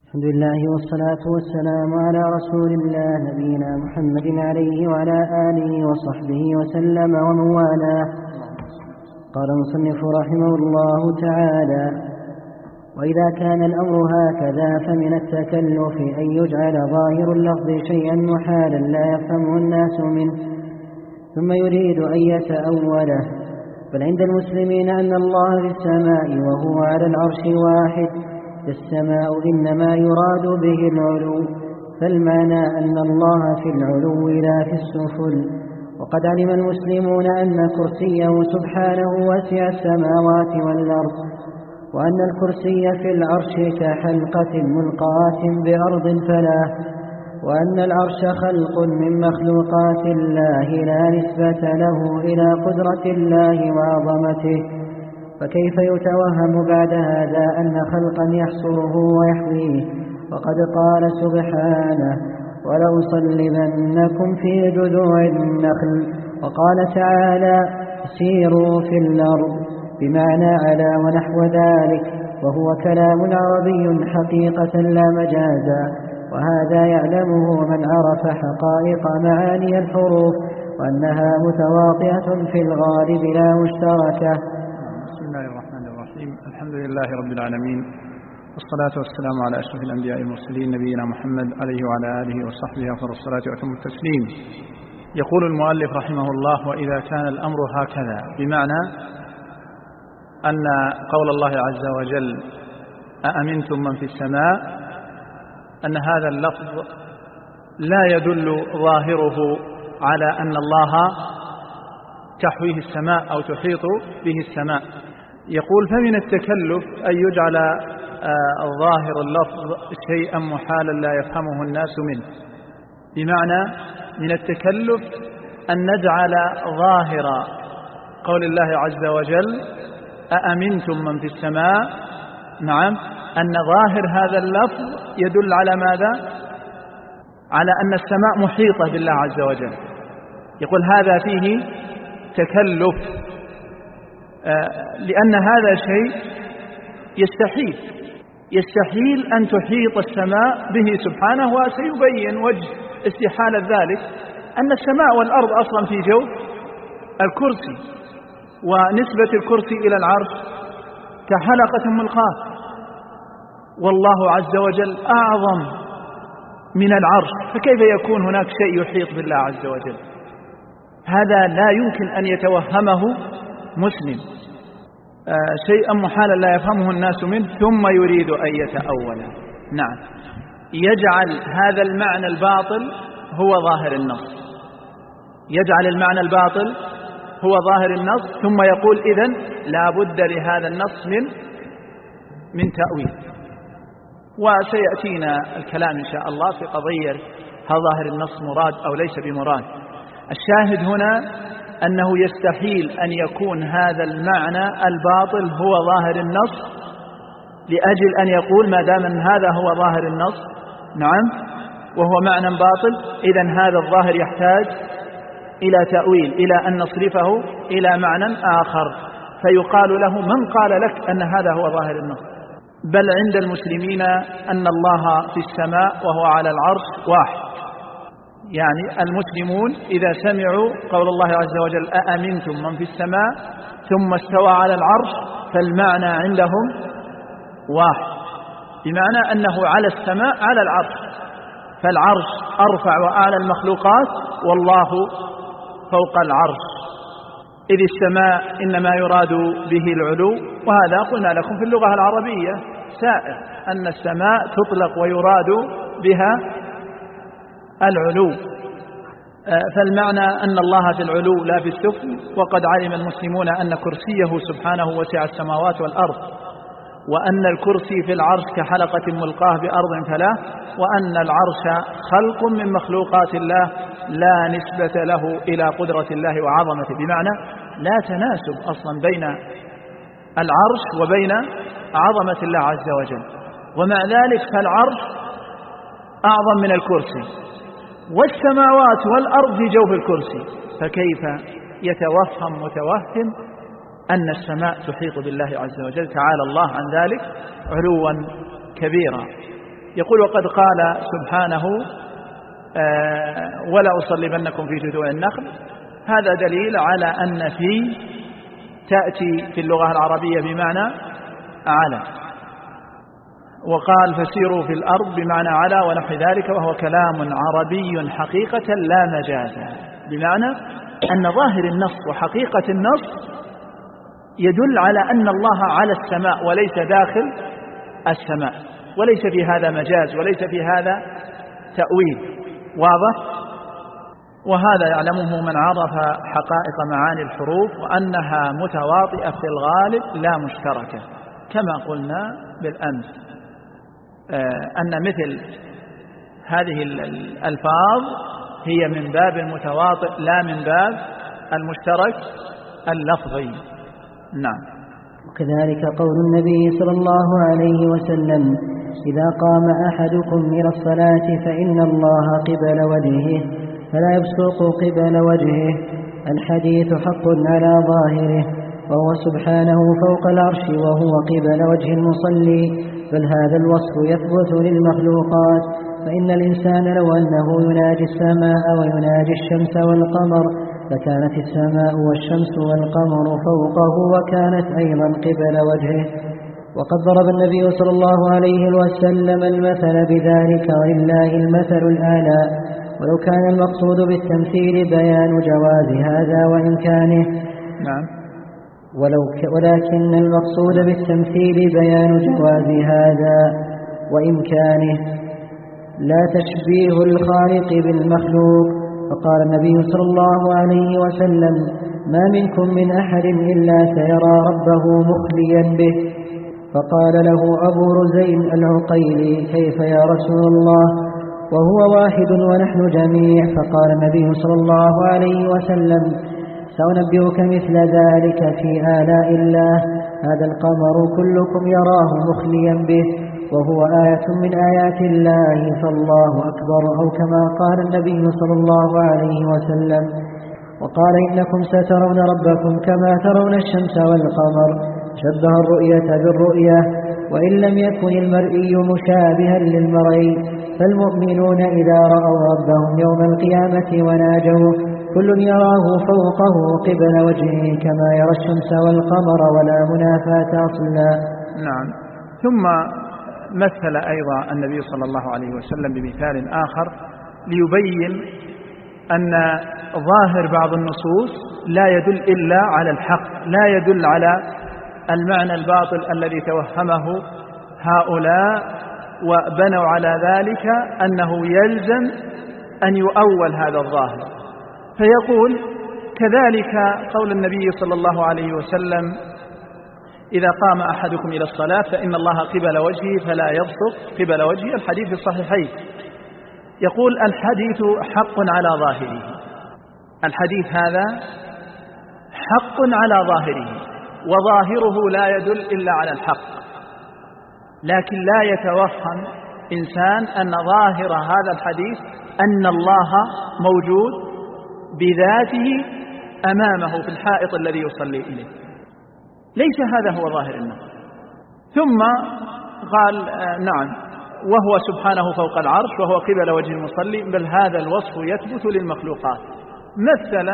الحمد لله والصلاة والسلام على رسول الله نبينا محمد عليه وعلى آله وصحبه وسلم ومن والاه. قال المصنف رحمه الله تعالى: وإذا كان الأمر هكذا فمن التكلف أن يجعل ظاهر اللفظ شيئا محالا لا يفهمه الناس منه ثم يريد أن يتأوله. بل عند المسلمين أن الله في السماء وهو على العرش واحد، السماء إنما يراد به العلو، فالمعنى أن الله في العلو لا في السفل. وقد علم المسلمون أن كرسيه سبحانه وسع السماوات والأرض، وأن الكرسي في العرش كحلقة ملقاة بأرض فلاه، وأن العرش خلق من مخلوقات الله لا نسبة له إلى قدرة الله وعظمته. فكيف يتوهم بعد هذا أن خلقا يحصره ويحويه؟ وقد قال سبحانه: ولأصلبنكم في جذوع النخل. وقال تعالى: سيروا في الأرض، بمعنى على ونحو ذلك، وهو كلام عربي حقيقة لا مجازا، وهذا يعلمه من عرف حقائق معاني الحروف، وأنها متواطئة في الغالب لا مشتركة. بسم الله الرحمن الرحيم. الحمد لله رب العالمين، والصلاة والسلام على أشرف الأنبياء المرسلين نبينا محمد عليه وعلى آله وصحبه أفضل الصلاة وأتم التسليم. يقول المؤلف رحمه الله: وإذا كان الأمر هكذا، بمعنى أن قول الله عز وجل: أأمنتم من في السماء، أن هذا اللفظ لا يدل ظاهره على أن الله تحويه السماء أو تحيط به السماء. يقول: فمن التكلف أن يجعل ظاهر اللفظ شيئا محالا لا يفهمه الناس منه، بمعنى من التكلف أن نجعل ظاهر قول الله عز وجل: أأمنتم من في السماء، نعم، أن ظاهر هذا اللفظ يدل على ماذا؟ على أن السماء محيطة بالله عز وجل. يقول: هذا فيه تكلف، لأن هذا شيء يستحيل أن تحيط السماء به سبحانه. وسيبين وجه استحالة ذلك أن السماء والأرض أصلا في جو الكرسي، ونسبة الكرسي إلى العرش كحلقة ملقاة، والله عز وجل أعظم من العرش، فكيف يكون هناك شيء يحيط بالله عز وجل؟ هذا لا يمكن أن يتوهمه مسلم، شيئا محالا لا يفهمه الناس منه ثم يريد أن يتأول. نعم، يجعل هذا المعنى الباطل هو ظاهر النص، يجعل المعنى الباطل هو ظاهر النص، ظاهر يقول: إذن لا بد لهذا النص من تأويل. وسيأتينا الكلام إن شاء الله في قضية هل ظاهر النص مراد أو ليس بمراد. الشاهد هنا أنه يستحيل أن يكون هذا المعنى الباطل هو ظاهر النص، لأجل أن يقول ما دام أن هذا هو ظاهر النص، نعم، وهو معنى باطل، إذن هذا الظاهر يحتاج إلى تأويل، إلى أن نصرفه إلى معنى آخر، فيقال له: من قال لك أن هذا هو ظاهر النص؟ بل عند المسلمين أن الله في السماء وهو على العرش واحد. يعني المسلمون إذا سمعوا قول الله عز وجل: أأمنتم من في السماء ثم استوى على العرش، فالمعنى عندهم واحد، بمعنى أنه على السماء على العرش، فالعرش أرفع وأعلى المخلوقات، والله فوق العرش، إذ السماء إنما يراد به العلو. وهذا قلنا لكم في اللغة العربية سائر، أن السماء تطلق ويراد بها العلو، فالمعنى أن الله في العلو لا في السفل. وقد علم المسلمون أن كرسيه سبحانه وسع السماوات والأرض، وأن الكرسي في العرش كحلقة ملقاة بأرض فلاه، وأن العرش خلق من مخلوقات الله لا نسبة له إلى قدرة الله وعظمته، بمعنى لا تناسب أصلا بين العرش وبين عظمة الله عز وجل. ومع ذلك فالعرش أعظم من الكرسي، والسماوات والأرض في جوف الكرسي، فكيف يتوهم متوهم أن السماء تحيط بالله عز وجل؟ تعالى الله عن ذلك علوا كبيرا. يقول وقد قال سبحانه ولا أصلبنكم في جذوع النخل. هذا دليل على أن في تأتي في اللغة العربية بمعنى على، وقال فسيروا في الأرض بمعنى على ونحو ذلك، وهو كلام عربي حقيقة لا مجازا، بمعنى أن ظاهر النص وحقيقة النص يدل على أن الله على السماء وليس داخل السماء، وليس في هذا مجاز وليس في هذا تأويل. واضح؟ وهذا يعلمه من عرف حقائق معاني الحروف، وأنها متواطئة في الغالب لا مشتركة، كما قلنا بالأمس أن مثل هذه الألفاظ هي من باب المتواطئ لا من باب المشترك اللفظي. نعم. وكذلك قول النبي صلى الله عليه وسلم إذا قام أحدكم إلى الصلاة فإن الله قبل وجهه فلا يبصق قبل وجهه. الحديث حق على ظاهره، وهو سبحانه فوق العرش وهو قبل وجه المصلي، بل هذا الوصف يثبت للمخلوقات. فإن الإنسان لو أنه يناجي السماء ويناجي الشمس والقمر فكانت السماء والشمس والقمر فوقه وكانت أيضا قبل وجهه. وقد ضرب النبي صلى الله عليه وسلم المثل بذلك، ولله المثل الأعلى. ولو كان المقصود بالتمثيل بيان جواز هذا وإمكانه، نعم، ولكن المقصود بالتمثيل بيان جواز هذا وإمكانه لا تشبيه الخالق بالمخلوق. فقال النبي صلى الله عليه وسلم ما منكم من أحد إلا سيرى ربه مخليا به. فقال له أبو رزين العقيلي كيف يا رسول الله وهو واحد ونحن جميع؟ فقال النبي صلى الله عليه وسلم سأنبئك مثل ذلك في آلاء الله. هذا القمر كلكم يراه مخليا به، وهو آية من آيات الله، فالله أكبر، أو كما قال النبي صلى الله عليه وسلم. وقال إنكم سترون ربكم كما ترون الشمس والقمر. شبه الرؤية بالرؤية، وإن لم يكن المرئي مشابها للمرئي، فالمؤمنون إذا رأوا ربهم يوم القيامة وناجوا كل يراه فوقه قبل وجهه كما يرى الشمس والقمر، ولا منافاة أصلا. نعم. ثم مثل أيضا النبي صلى الله عليه وسلم بمثال آخر ليبين أن ظاهر بعض النصوص لا يدل إلا على الحق، لا يدل على المعنى الباطل الذي توهمه هؤلاء وبنوا على ذلك أنه يلزم أن يؤول هذا الظاهر. فيقول كذلك قول النبي صلى الله عليه وسلم إذا قام أحدكم إلى الصلاة فإن الله قبل وجهه فلا يبصق قبل وجهه، الحديث الصحيحين. يقول الحديث حق على ظاهره، الحديث هذا حق على ظاهره، وظاهره لا يدل إلا على الحق، لكن لا يتوهم إنسان أن ظاهر هذا الحديث أن الله موجود بذاته أمامه في الحائط الذي يصلي إليه، ليس هذا هو ظاهر النص. ثم قال نعم وهو سبحانه فوق العرش وهو قبل وجه المصلي، بل هذا الوصف يثبت للمخلوقات. مثل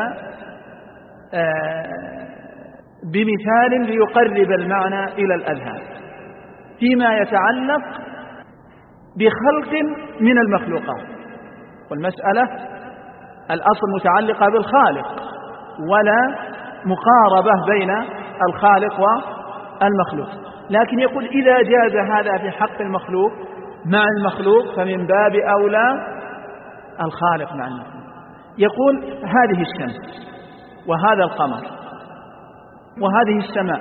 بمثال ليقرب المعنى إلى الأذهان فيما يتعلق بخلق من المخلوقات، والمسألة الأصل متعلقة بالخالق، ولا مقاربة بين الخالق والمخلوق، لكن يقول إذا جاز هذا في حق المخلوق مع المخلوق فمن باب أولى الخالق مع المخلوق. يقول هذه الشمس وهذا القمر وهذه السماء،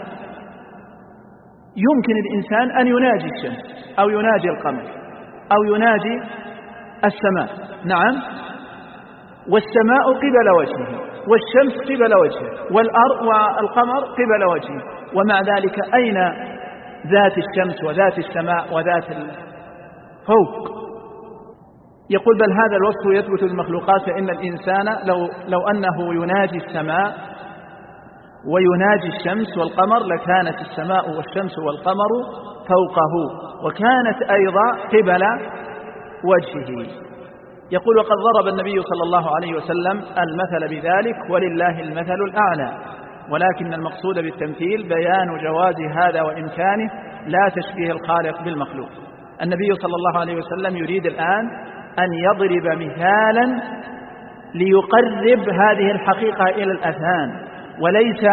يمكن الإنسان أن يناجي الشمس أو يناجي القمر أو يناجي السماء، نعم، والسماء قبل وجهه والشمس قبل وجهه والأرض والقمر قبل وجهه، ومع ذلك أين ذات الشمس وذات السماء وذات الفوق؟ يقول بل هذا الوصف يثبت للمخلوقات، فإن الإنسان لو أنه يناجي السماء ويناجي الشمس والقمر لكانت السماء والشمس والقمر فوقه، وكانت أيضا قبل وجهه. يقول: وقد ضرب النبي صلى الله عليه وسلم المثل بذلك ولله المثل الأعلى، ولكن المقصود بالتمثيل بيان جواز هذا وإمكانه، لا تشبيه الخالق بالمخلوق. النبي صلى الله عليه وسلم يريد الآن أن يضرب مثالا ليقرب هذه الحقيقة إلى الأذهان، وليس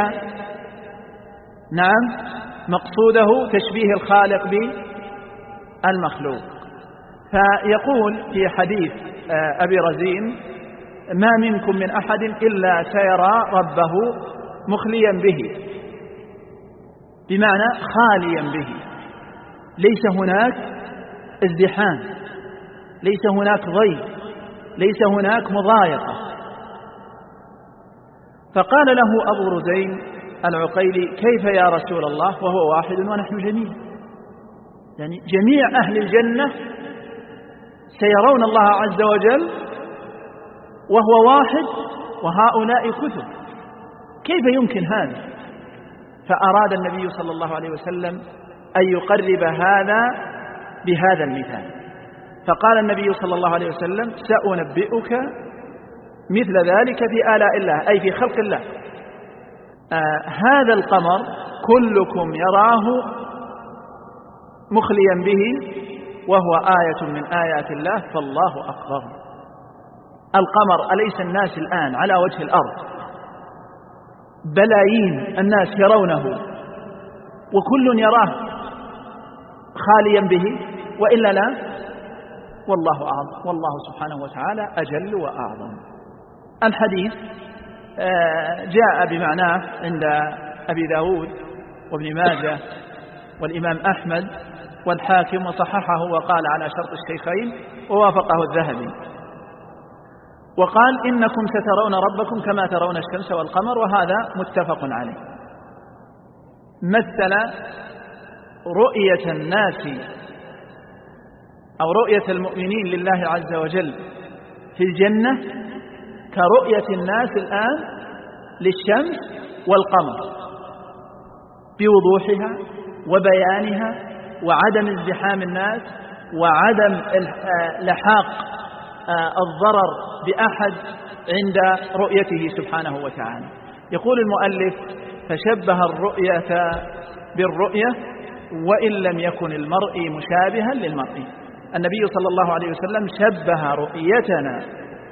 مقصوده تشبيه الخالق بالمخلوق. فيقول في حديث أبي رزين: ما منكم من أحد إلا سيرى ربه مخليا به، بمعنى خاليا به، ليس هناك ازدحام، ليس هناك ضيق، ليس هناك مضايقة. فقال له أبو رزين العقيلي: كيف يا رسول الله وهو واحد ونحن جميع؟ يعني جميع أهل الجنة سيرون الله عز وجل وهو واحد وهؤلاء كثر، كيف يمكن هذا؟ فأراد النبي صلى الله عليه وسلم أن يقرب هذا بهذا المثال، فقال النبي صلى الله عليه وسلم: سأنبئك مثل ذلك في آلاء الله، أي في خلق الله. هذا القمر كلكم يراه مخليا به وهو آية من آيات الله، فالله أكبر. القمر أليس الناس الآن على وجه الأرض بلايين الناس يرونه وكل يراه خاليا به، وإلا لا؟ والله أعظم، والله سبحانه وتعالى أجل وأعظم. الحديث جاء بمعناه عند أبي داود وابن ماجه والإمام أحمد والحاكم، وصححه وقال على شرط الشيخين، ووافقه الذهبي. وقال: إنكم سترون ربكم كما ترون الشمس والقمر، وهذا متفق عليه. مثل رؤية الناس أو رؤية المؤمنين لله عز وجل في الجنة كرؤية الناس الآن للشمس والقمر، بوضوحها وبيانها وعدم ازدحام الناس وعدم لحاق الضرر بأحد عند رؤيته سبحانه وتعالى. يقول المؤلف: فشبه الرؤية بالرؤية وإن لم يكن المرء مشابها للمرء. النبي صلى الله عليه وسلم شبه رؤيتنا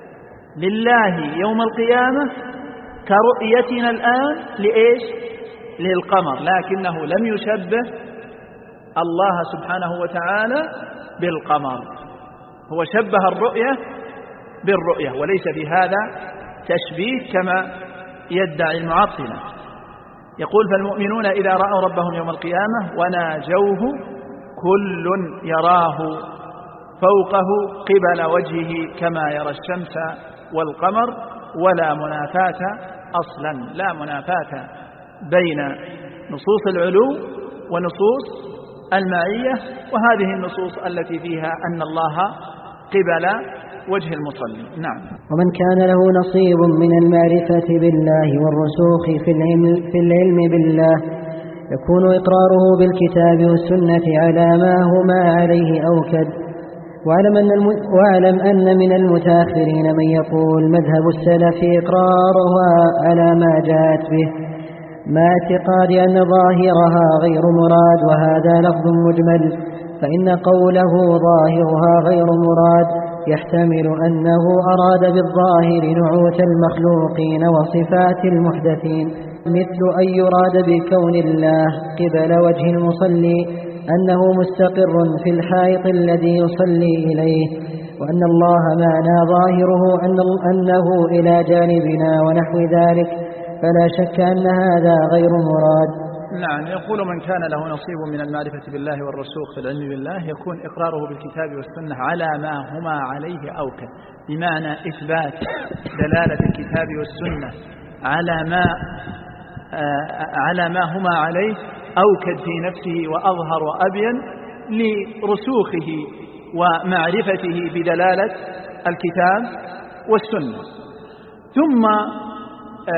لله يوم القيامة كرؤيتنا الآن لإيش؟ للقمر، لكنه لم يشبه الله سبحانه وتعالى بالقمر، هو شبه الرؤية بالرؤية، وليس بهذا تشبيه كما يدعي المعطلة. يقول: فالمؤمنون إذا رأوا ربهم يوم القيامة وناجوه كل يراه فوقه قبل وجهه كما يرى الشمس والقمر، ولا منافاة أصلا، لا منافاة بين نصوص العلو ونصوص المعية، وهذه النصوص التي فيها أن الله قبل وجه المصلي. نعم. ومن كان له نصيب من المعرفة بالله والرسوخ في العلم بالله يكون إقراره بالكتاب والسنة على ما هما عليه أوكد. واعلم أن من المتأخرين من يقول مذهب السلف إقرارها على ما جاءت به مع اعتقاد أن ظاهرها غير مراد، وهذا لفظ مجمل، فإن قوله ظاهرها غير مراد يحتمل أنه أراد بالظاهر نعوت المخلوقين وصفات المحدثين، مثل أن يراد بكون الله قبل وجه المصلي أنه مستقر في الحائط الذي يصلي إليه، وأن الله معنى ظاهره أنه إلى جانبنا ونحو ذلك، فلا شك أن هذا غير مراد. نعم. يقول: من كان له نصيب من المعرفة بالله والرسوخ في العلم بالله يكون إقراره بالكتاب والسنة على ما هما عليه أوكد، بمعنى إثبات دلالة الكتاب والسنة على ما هما عليه أوكد في نفسه وأظهر وأبين لرسوخه ومعرفته بدلالة الكتاب والسنة. ثم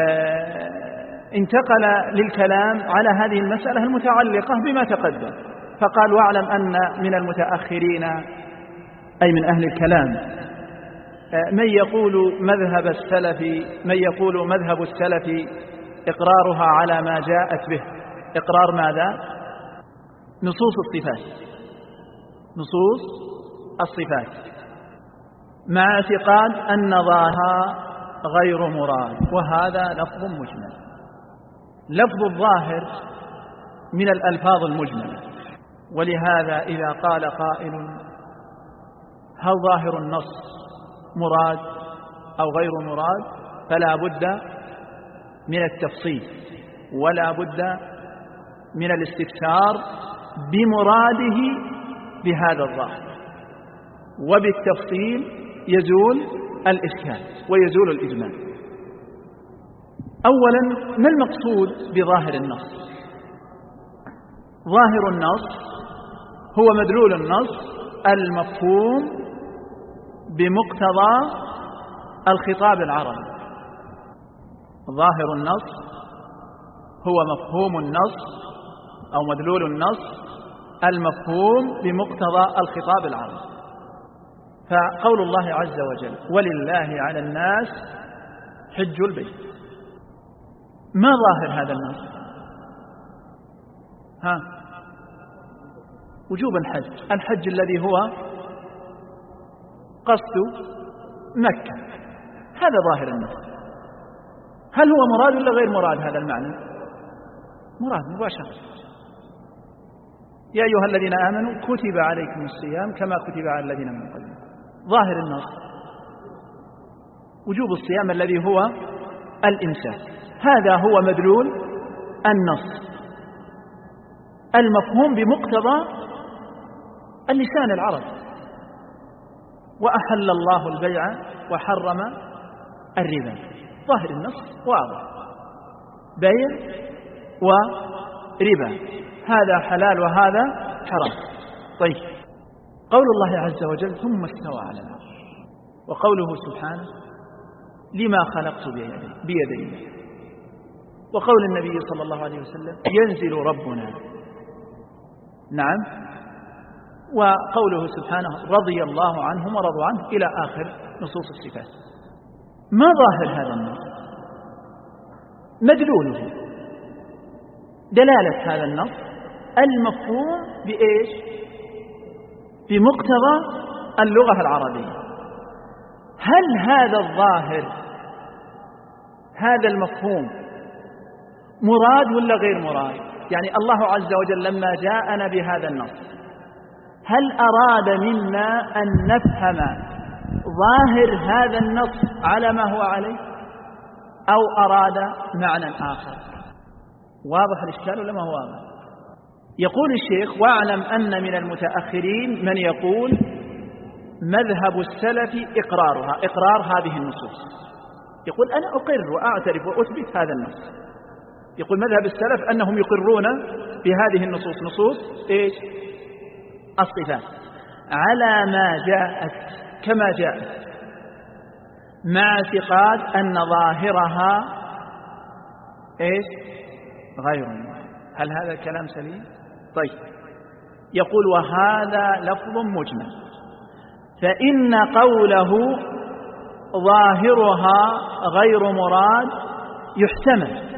انتقل للكلام على هذه المسألة المتعلقة بما تقدم، فقال واعلم أن من المتأخرين أي من أهل الكلام من يقول مذهب السلف إقرارها على ما جاءت به. إقرار ماذا؟ نصوص الصفات مع اعتقاد أن ظاهرها غير مراد، وهذا لفظ مجمل. لفظ الظاهر من الألفاظ المجملة، ولهذا إذا قال قائل هل ظاهر النص مراد أو غير مراد فلا بد من التفصيل ولا بد من الاستفسار بمراده بهذا الظاهر، وبالتفصيل يزول الإشكال ويزول الإجمال. أولا، ما المقصود بظاهر النص؟ ظاهر النص هو مدلول النص المفهوم بمقتضى الخطاب العربي. ظاهر النص هو مفهوم النص أو مدلول النص المفهوم بمقتضى الخطاب العربي. فقول الله عز وجل ولله على الناس حج البيت، ما ظاهر هذا النص؟ وجوب الحج الذي هو قصد مكة، هذا ظاهر النص. هل هو مراد ولا غير مراد هذا المعنى؟ مراد مباشرة. يا أيها الذين آمنوا كتب عليكم الصيام كما كتب على الذين من قبلكم. ظاهر النص وجوب الصيام الذي هو الإمساك، هذا هو مدلول النص المفهوم بمقتضى اللسان العربي. وأحل الله البيع وحرم الربا، ظاهر النص واضح، بيع وربا، هذا حلال وهذا حرام. طيب، قول الله عز وجل ثم استوى على العرش، وقوله سبحانه لما خلقت بيدي، وقول النبي صلى الله عليه وسلم ينزل ربنا، نعم، وقوله سبحانه رضي الله عنهم ورضوا عنه إلى آخر نصوص الصفات. ما ظاهر هذا النص؟ مدلوله، دلالة هذا النص المفهوم بإيش؟ بمقتضى اللغة العربية. هل هذا الظاهر هذا المفهوم مراد ولا غير مراد؟ يعني الله عز وجل لما جاءنا بهذا النص هل أراد منا أن نفهم ظاهر هذا النص على ما هو عليه أو أراد معنى آخر؟ واضح الإشكال ولا ما هو واضح؟ يقول الشيخ واعلم أن من المتأخرين من يقول مذهب السلف إقرارها، إقرار هذه النصوص. يقول أنا أقر وأعترف وأثبت هذا النص. يقول مذهب السلف أنهم يقرون بهذه النصوص، نصوص إيش؟ الصفات، على ما جاءت كما جاءت، مع اعتقاد أن ظاهرها إيش؟ غير مراد. هل هذا الكلام سليم؟ طيب، يقول وهذا لفظ مجمل، فإن قوله ظاهرها غير مراد يحتمل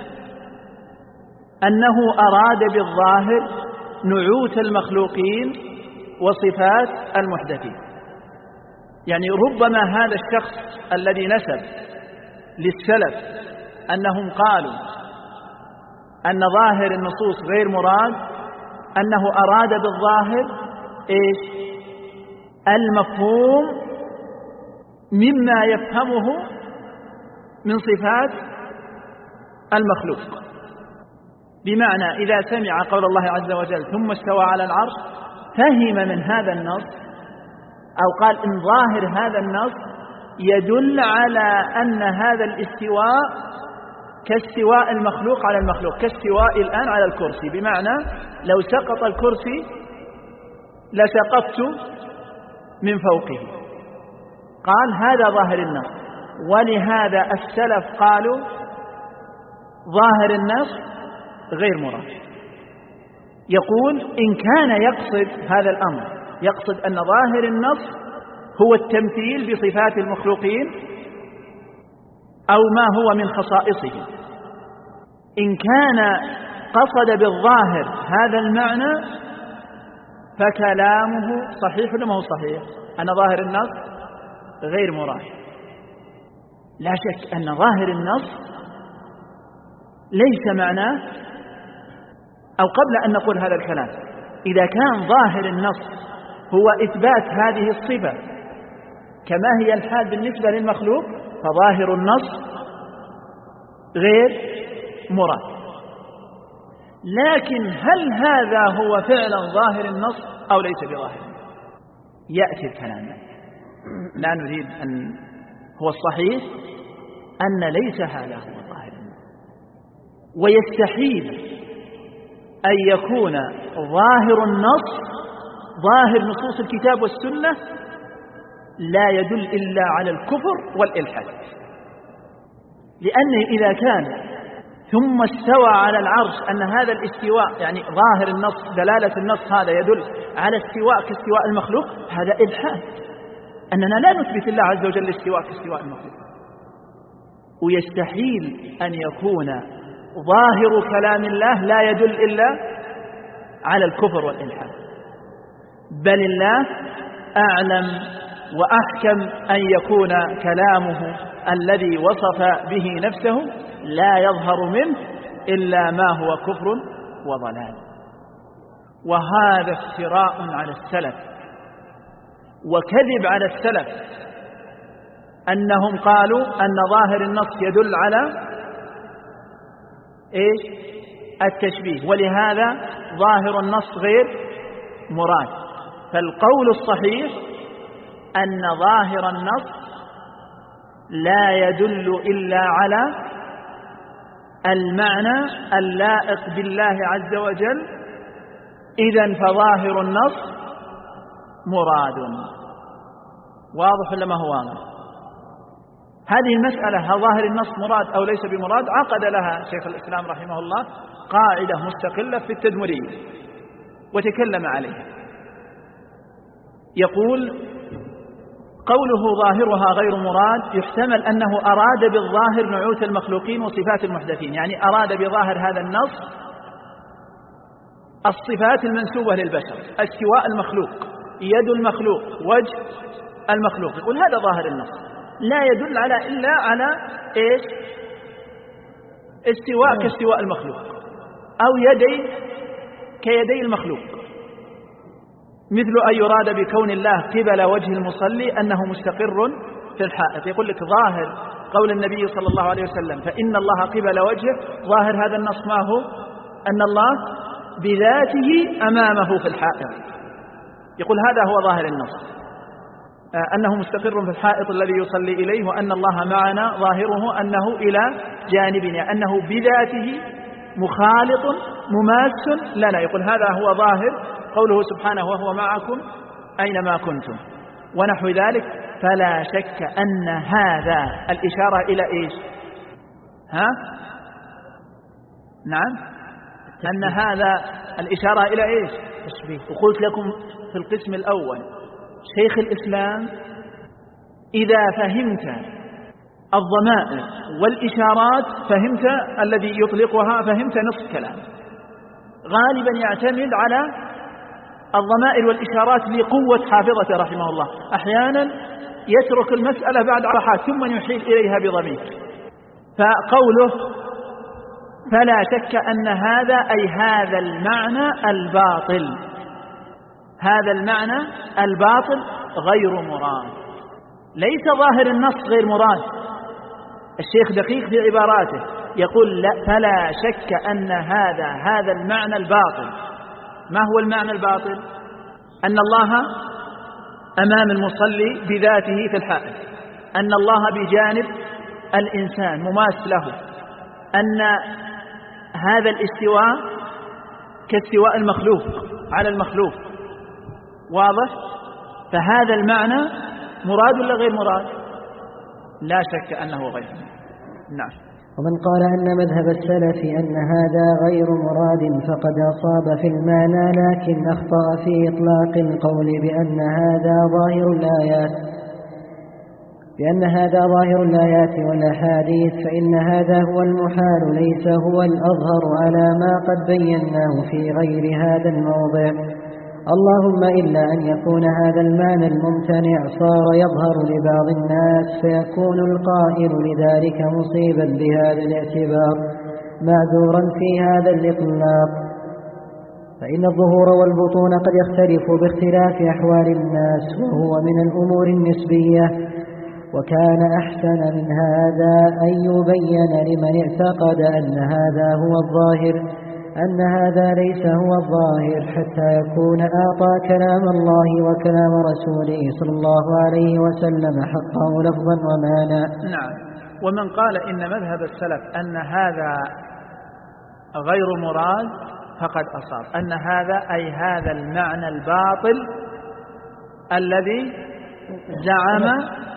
أنه أراد بالظاهر نعوت المخلوقين وصفات المحدثين. يعني ربما هذا الشخص الذي نسب للسلف أنهم قالوا أن ظاهر النصوص غير مراد، أنه أراد بالظاهر إيش؟ المفهوم مما يفهمه من صفات المخلوق. بمعنى إذا سمع قول الله عز وجل ثم استوى على العرش فهم من هذا النص أو قال إن ظاهر هذا النص يدل على أن هذا الاستواء كاستواء المخلوق على المخلوق، كاستواء الآن على الكرسي، بمعنى لو سقط الكرسي لسقطت من فوقه. قال هذا ظاهر النص، ولهذا السلف قالوا ظاهر النص غير مراد. يقول إن كان يقصد هذا الأمر، يقصد أن ظاهر النص هو التمثيل بصفات المخلوقين أو ما هو من خصائصه، إن كان قصد بالظاهر هذا المعنى فكلامه صحيح ولا ما هو صحيح؟ أن ظاهر النص غير مراد. لا شك أن ظاهر النص ليس معناه، أو قبل أن نقول هذا الكلام، إذا كان ظاهر النص هو إثبات هذه الصفة كما هي الحال بالنسبة للمخلوق فظاهر النص غير مراد. لكن هل هذا هو فعلا ظاهر النص أو ليس بظاهر؟ يأتي الكلام. لا نريد أن هو الصحيح أن ليس هذا هو ظاهر النص، ويستحيل أن يكون ظاهر النص، ظاهر نصوص الكتاب والسنة، لا يدل إلا على الكفر والإلحاد. لأنه إذا كان ثم استوى على العرش أن هذا الاستواء يعني ظاهر النص دلالة النص هذا يدل على استواء كاستواء المخلوق، هذا إلحاد، أننا لا نثبت الله عز وجل استواء كاستواء المخلوق. ويستحيل أن يكون ظاهر كلام الله لا يدل إلا على الكفر والإلحاد، بل الله أعلم وأحكم أن يكون كلامه الذي وصف به نفسه لا يظهر منه إلا ما هو كفر وضلال. وهذا افتراء على السلف وكذب على السلف أنهم قالوا أن ظاهر النص يدل على إيش؟ التشبيه، ولهذا ظاهر النص غير مراد. فالقول الصحيح أن ظاهر النص لا يدل إلا على المعنى اللائق بالله عز وجل، إذن فظاهر النص مراد. واضح ولا ما هو واضح؟ هذه المسألة هل ظاهر النص مراد أو ليس بمراد عقد لها شيخ الإسلام رحمه الله قاعدة مستقلة في التدمرية وتكلم عليها. يقول قوله ظاهرها غير مراد يحتمل أنه أراد بالظاهر نعوت المخلوقين وصفات المحدثين، يعني أراد بظاهر هذا النص الصفات المنسوبة للبشر، استواء المخلوق، يد المخلوق، وجه المخلوق. يقول هذا ظاهر النص لا يدل على إلا على إيش؟ استواء كاستواء المخلوق، أو يدي كيدي المخلوق، مثل أن يراد بكون الله قبل وجه المصلي أنه مستقر في الحائط. يقول لك ظاهر قول النبي صلى الله عليه وسلم فإن الله قبل وجهه، ظاهر هذا النص ما هو؟ أن الله بذاته أمامه في الحائط. يقول هذا هو ظاهر النص، أنه مستقر في الحائط الذي يصلي إليه، وأن الله معنا، ظاهره أنه إلى جانبنا، أنه بذاته مخالط مماس لنا. يقول هذا هو ظاهر قوله سبحانه وهو معكم أينما كنتم ونحو ذلك. فلا شك أن هذا الإشارة إلى إيش؟ نعم، أن هذا الإشارة إلى إيش؟ تشبيه. وقلت لكم في القسم الأول شيخ الإسلام إذا فهمت الضمائر والإشارات فهمت الذي يطلقها، فهمت نصف كلام. غالبا يعتمد على الضمائر والإشارات لقوة حافظته رحمه الله، أحيانا يترك المسألة بعد عرحات ثم يحيل إليها بضمير. فقوله فلا شك أن هذا أي هذا المعنى الباطل، هذا المعنى الباطل غير مراد، ليس ظاهر النص غير مراد. الشيخ دقيق في عباراته يقول لا، فلا شك أن هذا المعنى الباطل. ما هو المعنى الباطل؟ أن الله أمام المصلي بذاته في الحائط، أن الله بجانب الإنسان مماس له، أن هذا الاستواء كاستواء المخلوق على المخلوق. واضح؟ فهذا المعنى مراد ولا غير مراد؟ لا شك أنه غير مراد. نعم. ومن قال أن مذهب السلف أن هذا غير مراد فقد أصاب في المعنى، لكن أخطأ في إطلاق القول بأن هذا ظاهر الآيات والأحاديث، فإن هذا هو المحال ليس هو الأظهر على ما قد بيناه في غير هذا الموضع. اللهم إلا أن يكون هذا المعنى الممتنع صار يظهر لبعض الناس فيكون القائل لذلك مصيبا بهذا الاعتبار معذورا في هذا الإطلاق، فإن الظهور والبطون قد يختلف باختلاف أحوال الناس، وهو من الأمور النسبية. وكان أحسن من هذا أن يبين لمن اعتقد أن هذا هو الظاهر أن هذا ليس هو الظاهر، حتى يكون أعطى كلام الله وكلام رسوله صلى الله عليه وسلم حقه لفظا ومعنى. نعم. ومن قال إن مذهب السلف أن هذا غير مراد فقد أصاب، أن هذا أي هذا المعنى الباطل الذي زعم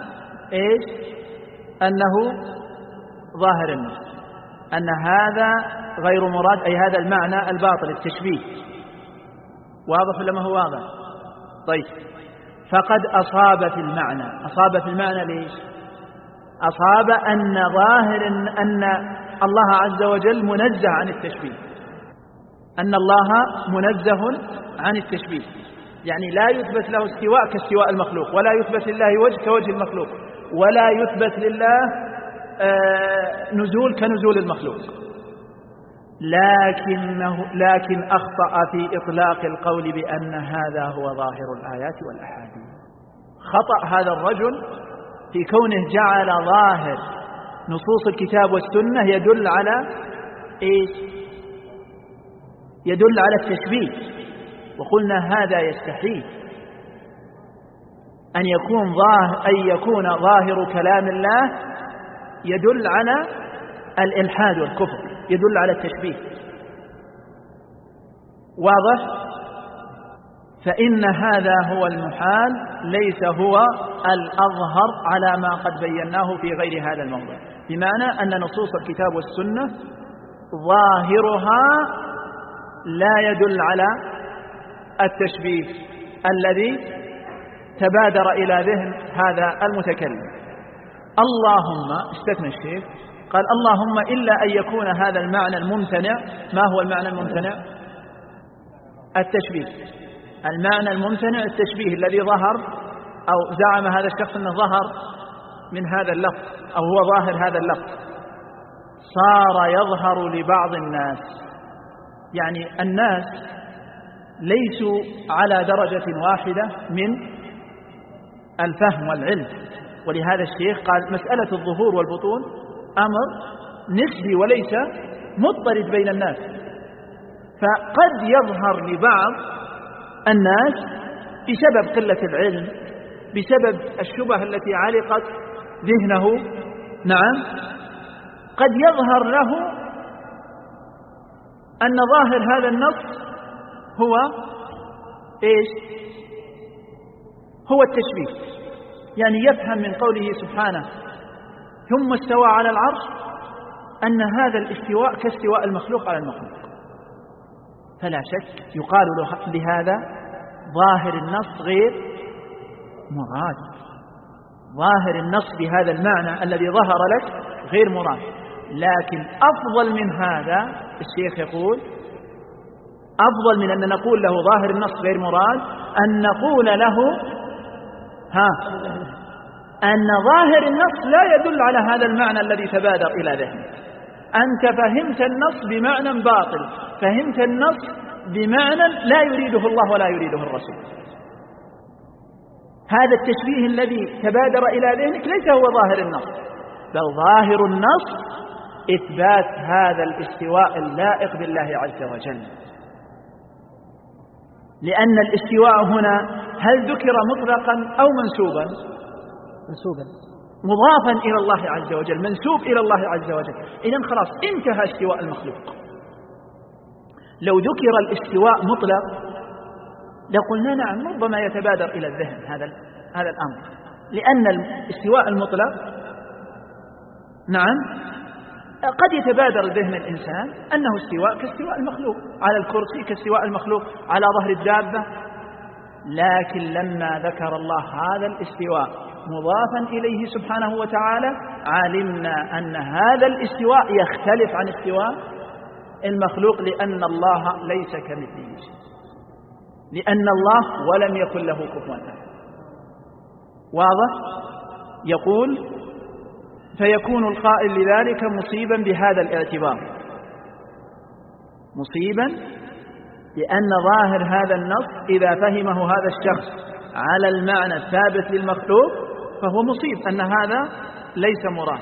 أنه ظاهر النص، أن هذا غير مراد أي هذا المعنى الباطل التشبيه. واضح ولا ما هو واضح؟ طيب، فقد أصاب في المعنى. أصاب في المعنى ليش؟ أصاب أن ظاهر أن الله عز وجل منزه عن التشبيه، أن الله منزه عن التشبيه، يعني لا يثبت له استواء كاستواء المخلوق، ولا يثبت لله وجه كوجه المخلوق، ولا يثبت لله نزول كنزول المخلوق، لكن أخطأ في إطلاق القول بأن هذا هو ظاهر الآيات والأحاديث. خطأ هذا الرجل في كونه جعل ظاهر نصوص الكتاب والسنة يدل على يدل على التشبيه، وقلنا هذا يستحيل أن يكون ظاهر كلام الله يدل على الإلحاد والكفر، يدل على التشبيه. واضح؟ فإن هذا هو المحال ليس هو الأظهر على ما قد بيناه في غير هذا الموضع، بمعنى أن نصوص الكتاب والسنة ظاهرها لا يدل على التشبيه الذي تبادر إلى ذهن هذا المتكلم. اللهم استثنى الشيخ قال اللهم إلا أن يكون هذا المعنى الممتنع. ما هو المعنى الممتنع؟ التشبيه. المعنى الممتنع التشبيه الذي ظهر أو زعم هذا الشخص أنه ظهر من هذا اللفظ أو هو ظاهر هذا اللفظ، صار يظهر لبعض الناس، يعني الناس ليسوا على درجة واحدة من الفهم والعلم. ولهذا الشيخ قال مسألة الظهور والبطون أمر نسبي وليس مضطرد بين الناس، فقد يظهر لبعض الناس بسبب قلة العلم، بسبب الشبه التي علقت ذهنه. نعم، قد يظهر له أن ظاهر هذا النص هو هو التشبيه، يعني يفهم من قوله سبحانه ثم استوى على العرش أن هذا الاستواء كاستواء المخلوق على المخلوق، فلا شك يقال بهذا ظاهر النص غير مراد، ظاهر النص بهذا المعنى الذي ظهر لك غير مراد. لكن أفضل من هذا الشيخ يقول أفضل من أن نقول له ظاهر النص غير مراد أن نقول له أن ظاهر النص لا يدل على هذا المعنى الذي تبادر إلى ذهنك. أنت فهمت النص بمعنى باطل، فهمت النص بمعنى لا يريده الله ولا يريده الرسول. هذا التشبيه الذي تبادر إلى ذهنك ليس هو ظاهر النص، بل ظاهر النص إثبات هذا الاستواء اللائق بالله عز وجل. لأن الاستواء هنا هل ذكر مطلقا أو منسوبا؟ منسوبا، مضافا إلى الله عز وجل، منسوب إلى الله عز وجل. إذن خلاص انتهى استواء المخلوق. لو ذكر الاستواء مطلق لقلنا نعم ربما يتبادر إلى الذهن هذا الأمر، لأن الاستواء المطلق نعم قد يتبادر ذهن الإنسان أنه استواء كاستواء المخلوق على الكرسي، كاستواء المخلوق على ظهر الدابة، لكن لما ذكر الله هذا الاستواء مضافا إليه سبحانه وتعالى علمنا أن هذا الاستواء يختلف عن استواء المخلوق، لأن الله ليس كمثله شيء، لأن الله ولم يكن له كفوا أحد. واضح؟ يقول: فيكون القائل لذلك مصيبا بهذا الاعتبار، مصيبا لأن ظاهر هذا النص إذا فهمه هذا الشخص على المعنى الثابت للمخلوق فهو مصيب، أن هذا ليس مراد،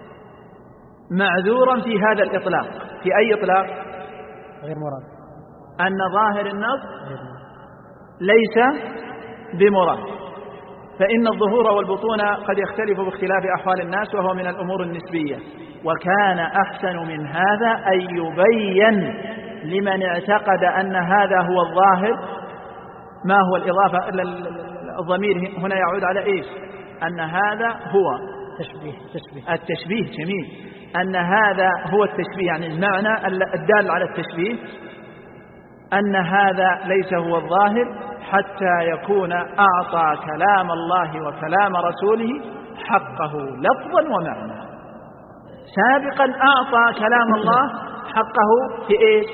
معذورا في هذا الإطلاق. في أي إطلاق؟ غير مراد، أن ظاهر النص ليس بمراد، فإن الظهور والبطون قد يختلف باختلاف أحوال الناس، وهو من الأمور النسبية، وكان أحسن من هذا أن يبين لمن اعتقد أن هذا هو الظاهر. ما هو الإضافة إلى الضمير هنا يعود على إيش؟ أن هذا هو التشبيه. جميل، أن هذا هو التشبيه، يعني المعنى الدال على التشبيه، أن هذا ليس هو الظاهر حتى يكون أعطى كلام الله وكلام رسوله حقه لفظا ومعنى. سابقا أعطى كلام الله حقه في إيش؟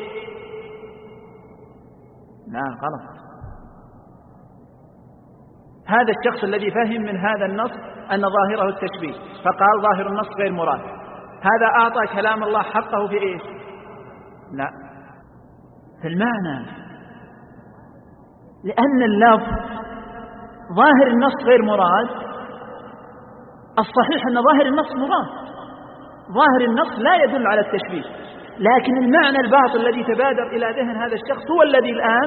لا، غلط. هذا الشخص الذي فهم من هذا النص أن ظاهره التشبيه فقال ظاهر النص غير مراد، هذا أعطى كلام الله حقه في إيش؟ لا، في المعنى، لأن اللفظ ظاهر النص غير مراد. الصحيح أن ظاهر النص مراد، ظاهر النص لا يدل على التشبيه، لكن المعنى الباطل الذي تبادر إلى ذهن هذا الشخص هو الذي الآن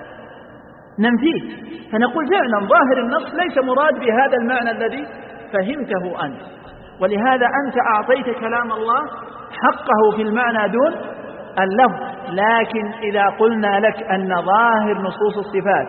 ننفيه، فنقول فعلا ظاهر النص ليس مراد بهذا المعنى الذي فهمته أنت، ولهذا أنت أعطيت كلام الله حقه في المعنى دون اللفظ. لكن إذا قلنا لك أن ظاهر نصوص الصفات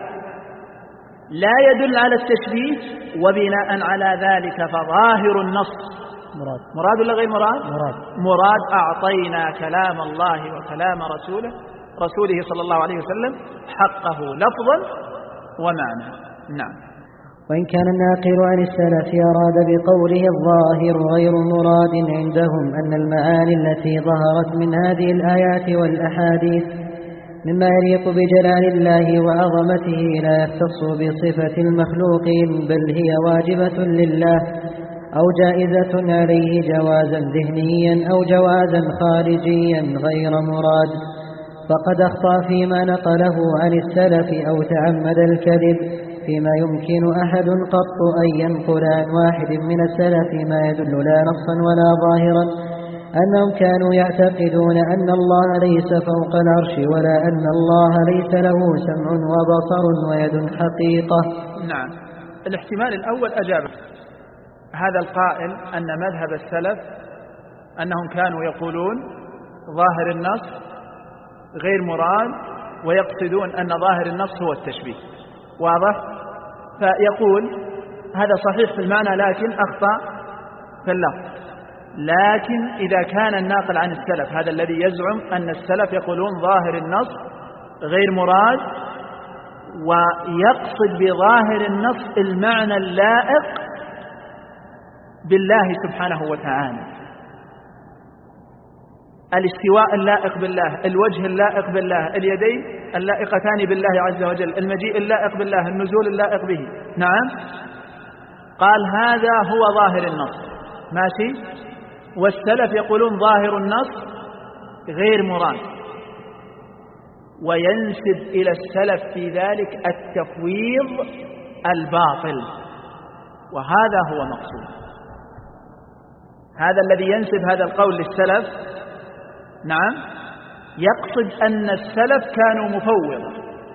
لا يدل على التشبيه، وبناء على ذلك فظاهر النص مراد ولا غير مراد؟ مراد. أعطينا كلام الله وكلام رسوله صلى الله عليه وسلم حقه لفظا ومعنى. نعم. وإن كان الناقل عن السلف أراد بقوله الظاهر غير مراد عندهم أن المعاني التي ظهرت من هذه الآيات والأحاديث مما يليق بجلال الله وعظمته لا يختص بصفة المخلوقين، بل هي واجبة لله أو جائزة عليه جوازا ذهنيا أو جوازا خارجيا غير مراد، فقد أخطأ فيما نقله عن السلف أو تعمد الكذب فيما يمكن أحد قط أن ينقل عن واحد من السلف ما يدل لا نصا ولا ظاهرا أنهم كانوا يعتقدون أن الله ليس فوق العرش، ولا أن الله ليس له سمع وبصر ويد حقيقة. نعم، الاحتمال الأول أجاب هذا القائل أن مذهب السلف أنهم كانوا يقولون ظاهر النص غير مراد، ويقصدون أن ظاهر النص هو التشبيه. واضح؟ فيقول هذا صحيح في المعنى لكن أخطأ في اللفظ. لكن إذا كان الناقل عن السلف هذا الذي يزعم أن السلف يقولون ظاهر النص غير مراد، ويقصد بظاهر النص المعنى اللائق بالله سبحانه وتعالى، الاستواء اللائق بالله، الوجه اللائق بالله، اليدين اللائقتان بالله عز وجل، المجيء اللائق بالله، النزول اللائق به. نعم، قال هذا هو ظاهر النص، ماشي. والسلف يقولون ظاهر النص غير مراد، وينسب إلى السلف في ذلك التفويض الباطل، وهذا هو مقصود. هذا الذي ينسب هذا القول للسلف، نعم، يقصد أن السلف كانوا مفوضة،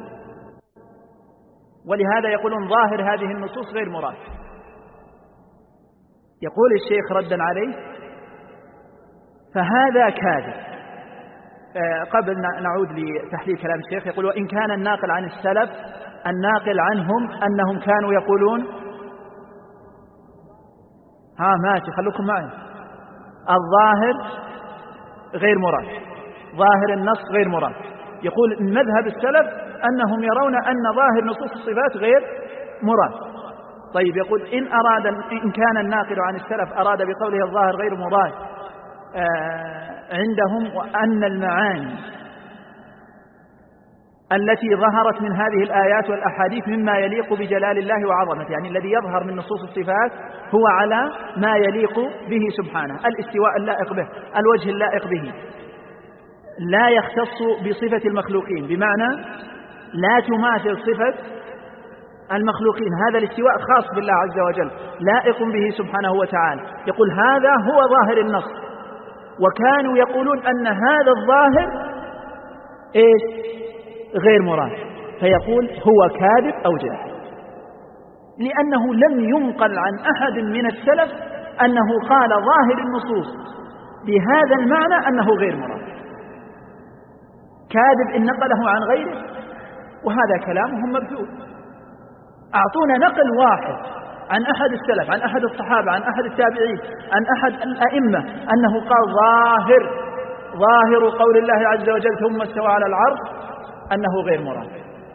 ولهذا يقولون ظاهر هذه النصوص غير مراد. يقول الشيخ ردا عليه فهذا كاذب. قبل نعود لتحليل كلام الشيخ، يقول وإن كان الناقل عن السلف الناقل عنهم أنهم كانوا يقولون ماشي خلوكم معي، الظاهر غير مراد، ظاهر النص غير مراد. يقول مذهب السلف أنهم يرون أن ظاهر نصوص الصفات غير مراد. طيب يقول إن كان الناقل عن السلف أراد بقوله الظاهر غير مراد عندهم وأن المعاني التي ظهرت من هذه الآيات والأحاديث مما يليق بجلال الله وعظمته، يعني الذي يظهر من نصوص الصفات هو على ما يليق به سبحانه، الاستواء اللائق به، الوجه اللائق به، لا يختص بصفة المخلوقين، بمعنى لا تماثل صفة المخلوقين، هذا الاستواء خاص بالله عز وجل لائق به سبحانه وتعالى. يقول هذا هو ظاهر النص، وكانوا يقولون أن هذا الظاهر غير مراد، فيقول هو كاذب أو جاهل، لأنه لم ينقل عن أحد من السلف أنه قال ظاهر النصوص بهذا المعنى أنه غير مراد. كاذب إن نقله عن غيره، وهذا كلامهم مبذول. أعطونا نقل واحد عن أحد السلف، عن أحد الصحابة، عن أحد التابعين، عن أحد الأئمة أنه قال ظاهر قول الله عز وجل ثم استوى على العرش أنه غير مراد،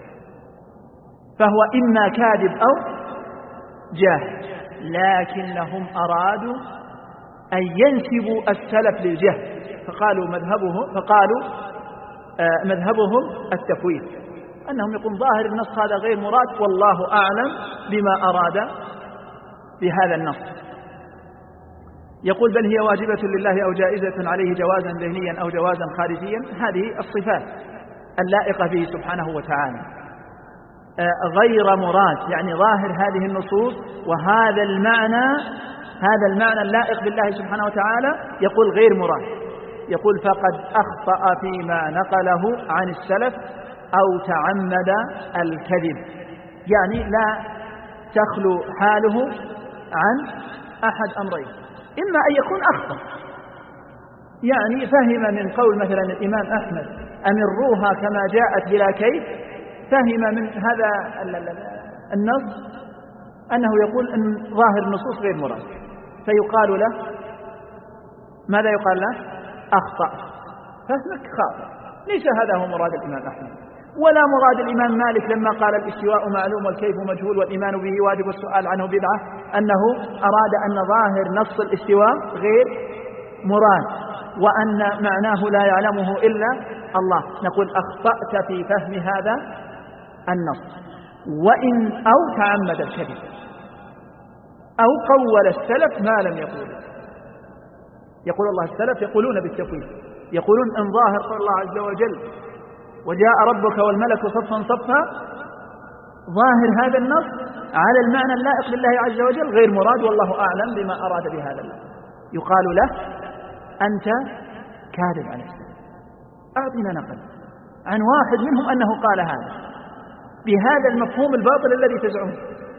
فهو إما كاذب أو جاهل. لكنهم أرادوا أن ينسبوا السلف للجهل، فقالوا مذهبهم التفويض، أنهم يقولون ظاهر النص هذا غير مراد والله أعلم بما أراد بهذا النص. يقول بل هي واجبة لله أو جائزة عليه جوازا ذهنيا أو جوازا خارجيا، هذه الصفات اللائقة به سبحانه وتعالى غير مراد، يعني ظاهر هذه النصوص وهذا المعنى اللائق بالله سبحانه وتعالى يقول غير مراد. يقول فقد أخطأ فيما نقله عن السلف أو تعمد الكذب، يعني لا تخلو حاله عن أحد أمرين، إما أن يكون أخطأ، يعني فهم من قول مثلا الإمام أحمد أمروها كما جاءت بلا كيف، فهم من هذا النص أنه يقول أن ظاهر النصوص غير مراد، فيقال له ماذا يقال له؟ أخطأ، فهمك خاطئ، ليس هذا هو مراد الإمام أحمد ولا مراد الإمام مالك لما قال الاستواء معلوم والكيف مجهول والإيمان به واجب والسؤال عنه بدعة، أنه أراد أن ظاهر نص الاستواء غير مراد وأن معناه لا يعلمه إلا الله. نقول أخطأت في فهم هذا النص، أو تعمد الكذب أو قول السلف ما لم يقول. يقول الله السلف يقولون بالتفويض، يقولون إن ظاهر قول الله عز وجل وجاء ربك والملك صفا صفا، ظاهر هذا النص على المعنى اللائق بالله عز وجل غير مراد والله أعلم بما أراد بهذا اللفظ. يقال له أنت كاذب على السلف، أعطنا نقل عن واحد منهم أنه قال هذا بهذا المفهوم الباطل الذي تزعمه.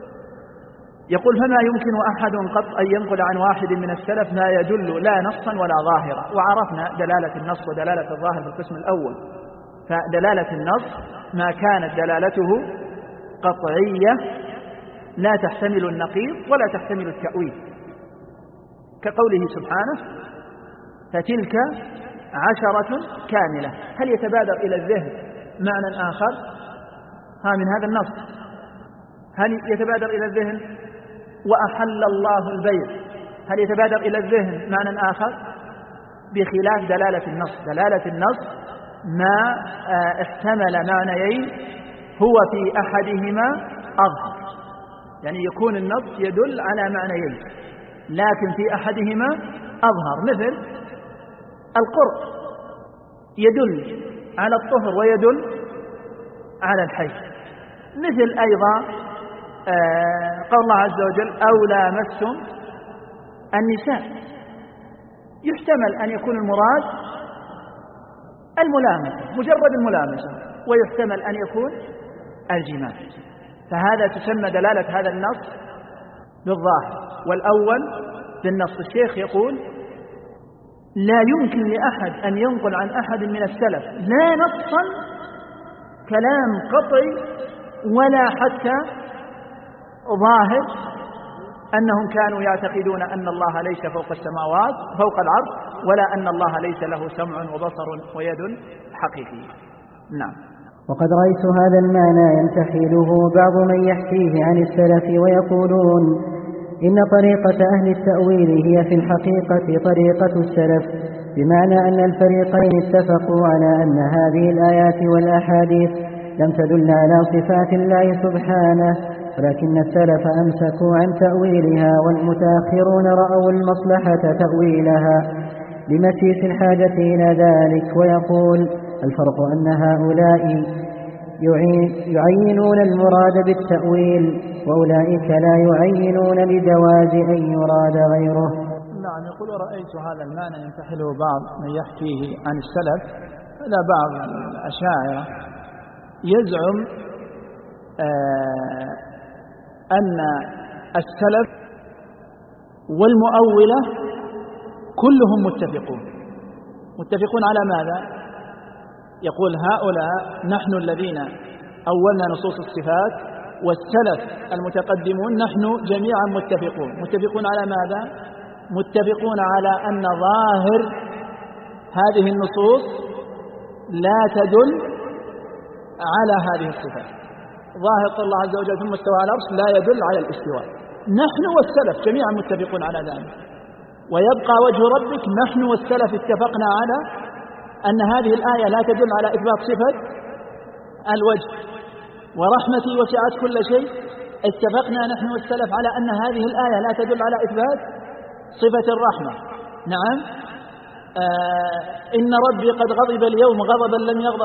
يقول فما يمكن أحد قط أن ينقل عن واحد من السلف ما يدل لا نصا ولا ظاهرا. وعرفنا دلالة النص ودلالة الظاهر في القسم الأول. فدلالة النص ما كانت دلالته قطعية لا تحتمل النقيض ولا تحتمل التأويل، كقوله سبحانه فتلك 10 كاملة. هل يتبادر إلى الذهن معنى آخر من هذا النص؟ هل يتبادر إلى الذهن وأحل الله البيع؟ هل يتبادر إلى الذهن معنى آخر؟ بخلاف دلالة النص. دلالة النص ما احتمل معنيين هو في أحدهما أظهر، يعني يكون النص يدل على معنيين لكن في أحدهما أظهر، مثل القرء يدل على الطهر ويدل على الحيض، مثل أيضا قول الله عز وجل أو لامستم النساء، يحتمل أن يكون المراد الملامسة، مجرد الملامسة، ويحتمل أن يكون الجماع. فهذا تسمى دلالة هذا النص بالظاهر، والأول بالنص. الشيخ يقول لا يمكن لأحد أن ينقل عن أحد من السلف لا نصا كلام قطعي ولا حتى ظاهر أنهم كانوا يعتقدون أن الله ليس فوق السماوات فوق العرش ولا أن الله ليس له سمع وبصر ويد حقيقي. نعم. وقد رأيت هذا المعنى ينتحله بعض من يحكيه عن السلف ويقولون إن طريقة أهل التأويل هي في الحقيقة طريقة السلف، بمعنى أن الفريقين اتفقوا على أن هذه الآيات والأحاديث لم تدل على صفات الله سبحانه، ولكن السلف أمسكوا عن تأويلها، والمتأخرون رأوا المصلحة تأويلها لمسيس الحاجة إلى ذلك. ويقول الفرق أن هؤلاء يعينون المراد بالتأويل، وأولئك لا يعينون لجواز أن يراد غيره. نعم. يقول رأيت هذا المعنى ينتحله بعض من يحكيه عن السلف إلى بعض الأشاعرة يزعم أن السلف والمؤولة كلهم متفقون على ماذا؟ يقول هؤلاء نحن الذين أولنا نصوص الصفات، والسلف المتقدمون نحن جميعا متفقون على ماذا؟ متفقون على أن ظاهر هذه النصوص لا تدل على هذه الصفات. ظاهر قول الله عز وجل ثم استوى على العرش لا يدل على الاستواء. نحن والسلف جميعا متفقون على ذلك. ويبقى وجه ربك نحن والسلف اتفقنا على أن هذه الآية لا تدل على إثبات صفة الوجه. ورحمتي وسعت كل شيء، اتفقنا نحن والسلف على أن هذه الآية لا تدل على إثبات صفة الرحمة. نعم. إن ربي قد غضب اليوم غضبا لم يغضب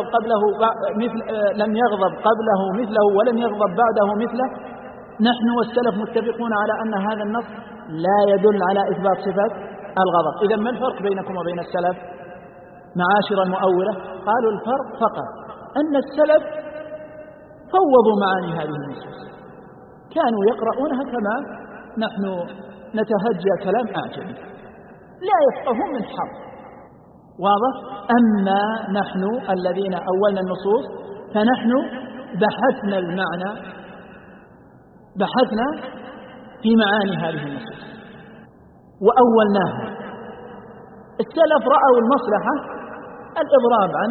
قبله مثله ولم يغضب بعده مثله. نحن والسلف متفقون على أن هذا النص لا يدل على إثبات صفة الغضب. إذا ما الفرق بينكم وبين السلف معاشر المؤولة؟ قالوا الفرق فقط أن السلف فوضوا معاني هذه النصوص، كانوا يقرؤونها كما نحن نتهجى كلام أعجمي لا يفقهون من حرف. واضح؟ أما نحن الذين أولنا النصوص فنحن بحثنا المعنى، بحثنا في معاني هذه النصوص وأولناها. السلف رأوا المصلحة الإضراب عن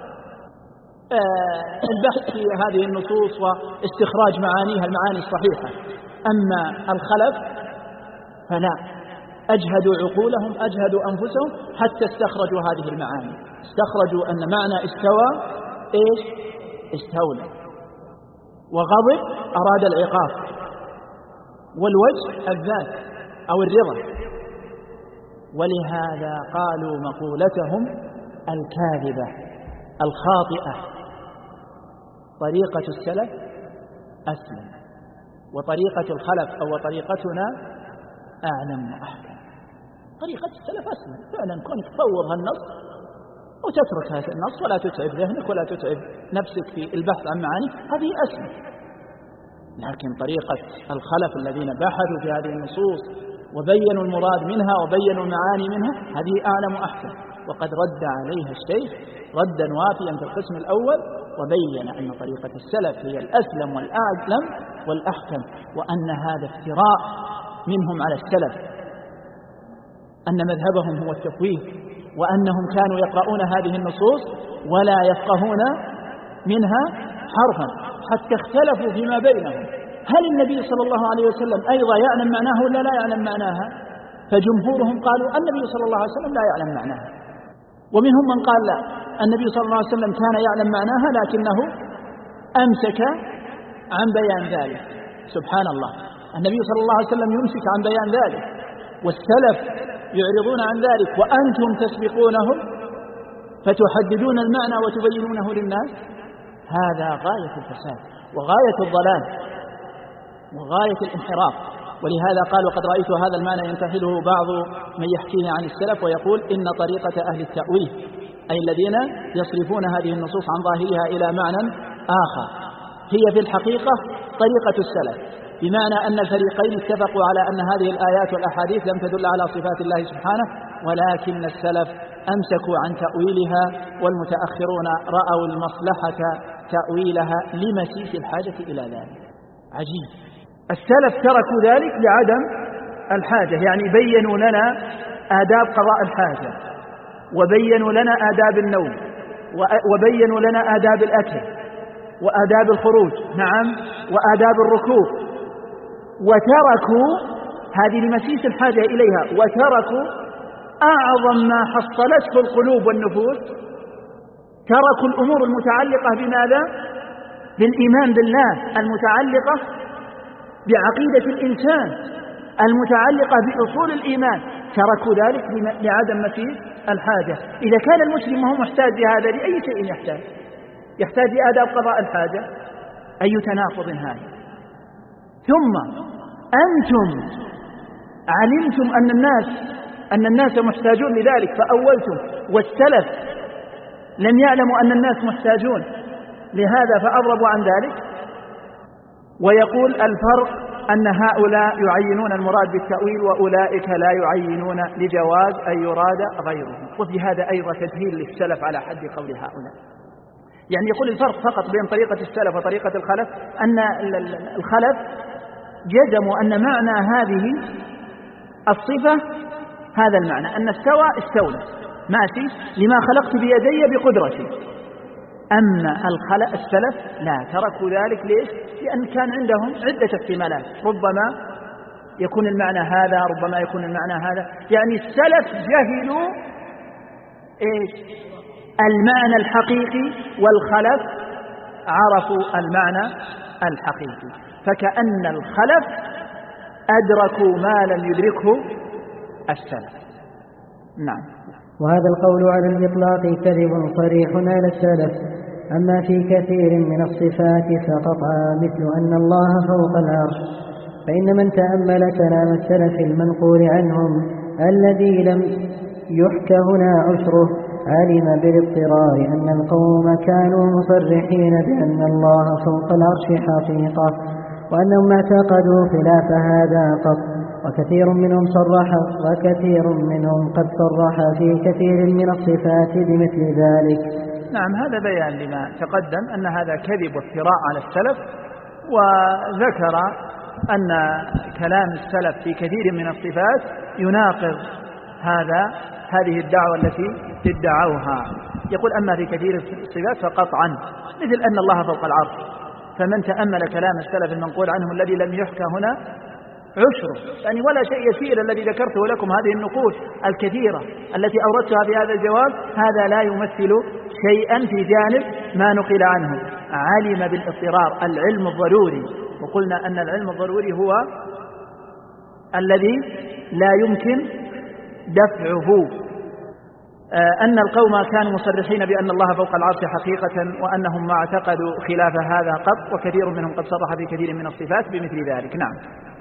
البحث في هذه النصوص واستخراج معانيها المعاني الصحيحة. أما الخلف فلا، أجهدوا عقولهم، أجهدوا أنفسهم حتى استخرجوا هذه المعاني. استخرجوا أن معنى استوى إيش؟ استولى. وغضب أراد العقاب، والوجه الذات أو الرضا. ولهذا قالوا مقولتهم الكاذبة الخاطئة: طريقة السلف أسلم، وطريقة الخلف أو طريقتنا أعلم وأحكم. طريقة السلف أسلم فعلا، كونك تفوض هالنص وتترك هذا النص ولا تتعب ذهنك ولا تتعب نفسك في البحث عن معاني، هذه أسلم. لكن طريقة الخلف الذين بحثوا في هذه النصوص وبينوا المراد منها وبينوا المعاني منها، هذه أعلم وأحكم. وقد رد عليها الشيخ ردا وافيا في القسم الأول، وبين أن طريقة السلف هي الأسلم والأعلم والأحكم، وأن هذا افتراء منهم على السلف، أن مذهبهم هو التفويض، وأنهم كانوا يقرؤون هذه النصوص ولا يفقهون منها حرفا حتى اختلفوا فيما بينهم. هل النبي صلى الله عليه وسلم أيضا يعلم معناه ولا لا يعلم معناها؟ فجمهورهم قالوا النبي صلى الله عليه وسلم لا يعلم معناها، ومنهم من قال لا، النبي صلى الله عليه وسلم كان يعلم معناها لكنه أمسك عن بيان ذلك. سبحان الله، النبي صلى الله عليه وسلم يمسك عن بيان ذلك والسلف يعرضون عن ذلك، وأنتم تسبقونهم فتحددون المعنى وتبينونه للناس. هذا غاية الفساد وغاية الضلال وغاية الانحراف. ولهذا قال: وقد رأيت هذا المعنى ينتحله بعض من يحكيه عن السلف ويقول إن طريقة أهل التأويل، أي الذين يصرفون هذه النصوص عن ظاهرها إلى معنى آخر، هي في الحقيقة طريقة السلف، بمعنى أن الفريقين اتفقوا على أن هذه الآيات والأحاديث لم تدل على صفات الله سبحانه، ولكن السلف أمسكوا عن تأويلها، والمتأخرون رأوا المصلحة تأويلها لمسيس الحاجة إلى ذلك. عجيب، السلف تركوا ذلك لعدم الحاجة، يعني بينوا لنا آداب قضاء الحاجة، وبينوا لنا آداب النوم، وبينوا لنا آداب الأكل وآداب الخروج، نعم، وآداب الركوب، وتركوا هذه لمسيس الحاجة إليها، وتركوا أعظم ما حصلته القلوب والنفوس، تركوا الأمور المتعلقة بماذا؟ بالإيمان بالله، المتعلقة بعقيدة الإنسان، المتعلقة بأصول الإيمان، تركوا ذلك لعدم مسيس الحاجة. إذا كان المسلم وهو محتاج لهذا لأي شيء يحتاج لآداب قضاء الحاجة، أي تناقض هذا؟ ثم أنتم علمتم أن الناس محتاجون لذلك فأولتم، والسلف لم يعلموا أن الناس محتاجون لهذا فأضربوا عن ذلك. ويقول الفرق أن هؤلاء يعينون المراد بالتأويل وأولئك لا يعينون لجواز أن يراد غيره. وفي هذا أيضا تسهيل للسلف على حد قول هؤلاء. يعني يقول الفرق فقط بين طريقة السلف وطريقة الخلف أن الخلف جزموا أن معنى هذه الصفة هذا المعنى، أن استولى ماشي لما خلقت بيدي بقدرتي. أما السلف لا، تركوا ذلك. ليش؟ لأن كان عندهم عدة احتمالات، ربما يكون المعنى هذا، ربما يكون المعنى هذا. يعني السلف جهلوا المعنى الحقيقي، والخلف عرفوا المعنى الحقيقي. فكأن الخلف أدركوا ما لم يدركه السلف. نعم. وهذا القول على الإطلاق كذب صريح على السلف. أما في كثير من الصفات فقطعا، مثل أن الله فوق العرش، فإن من تأمل كلام السلف المنقول عنهم الذي لم يحك هنا عشره علم بالاضطرار أن القوم كانوا مصرحين بأن الله فوق العرش حقيقة، وأنهم اعتقدوا خلاف هذا قط، وكثير منهم قد صرح في كثير من الصفات بمثل ذلك. نعم، هذا بيان لما تقدم أن هذا كذب وافتراء على السلف، وذكر أن كلام السلف في كثير من الصفات يناقض هذه الدعوة التي ادعوها. يقول أما في كثير الصفات فقطعا، مثل أن الله فوق العرش، فمن تأمل كلام السلف المنقول عنهم الذي لم يحكى هنا عشره، يعني ولا شيء يسير الذي ذكرته لكم، هذه النقول الكثيرة التي أوردتها في هذا الجواب، هذا لا يمثل شيئا في جانب ما نقل عنه. علم بالاضطرار، العلم الضروري، وقلنا أن العلم الضروري هو الذي لا يمكن دفعه. أن القوم كانوا مصرحين بأن الله فوق العرش حقيقة، وأنهم ما اعتقدوا خلاف هذا قط، وكثير منهم قد صرح في كثير من الصفات بمثل ذلك. نعم.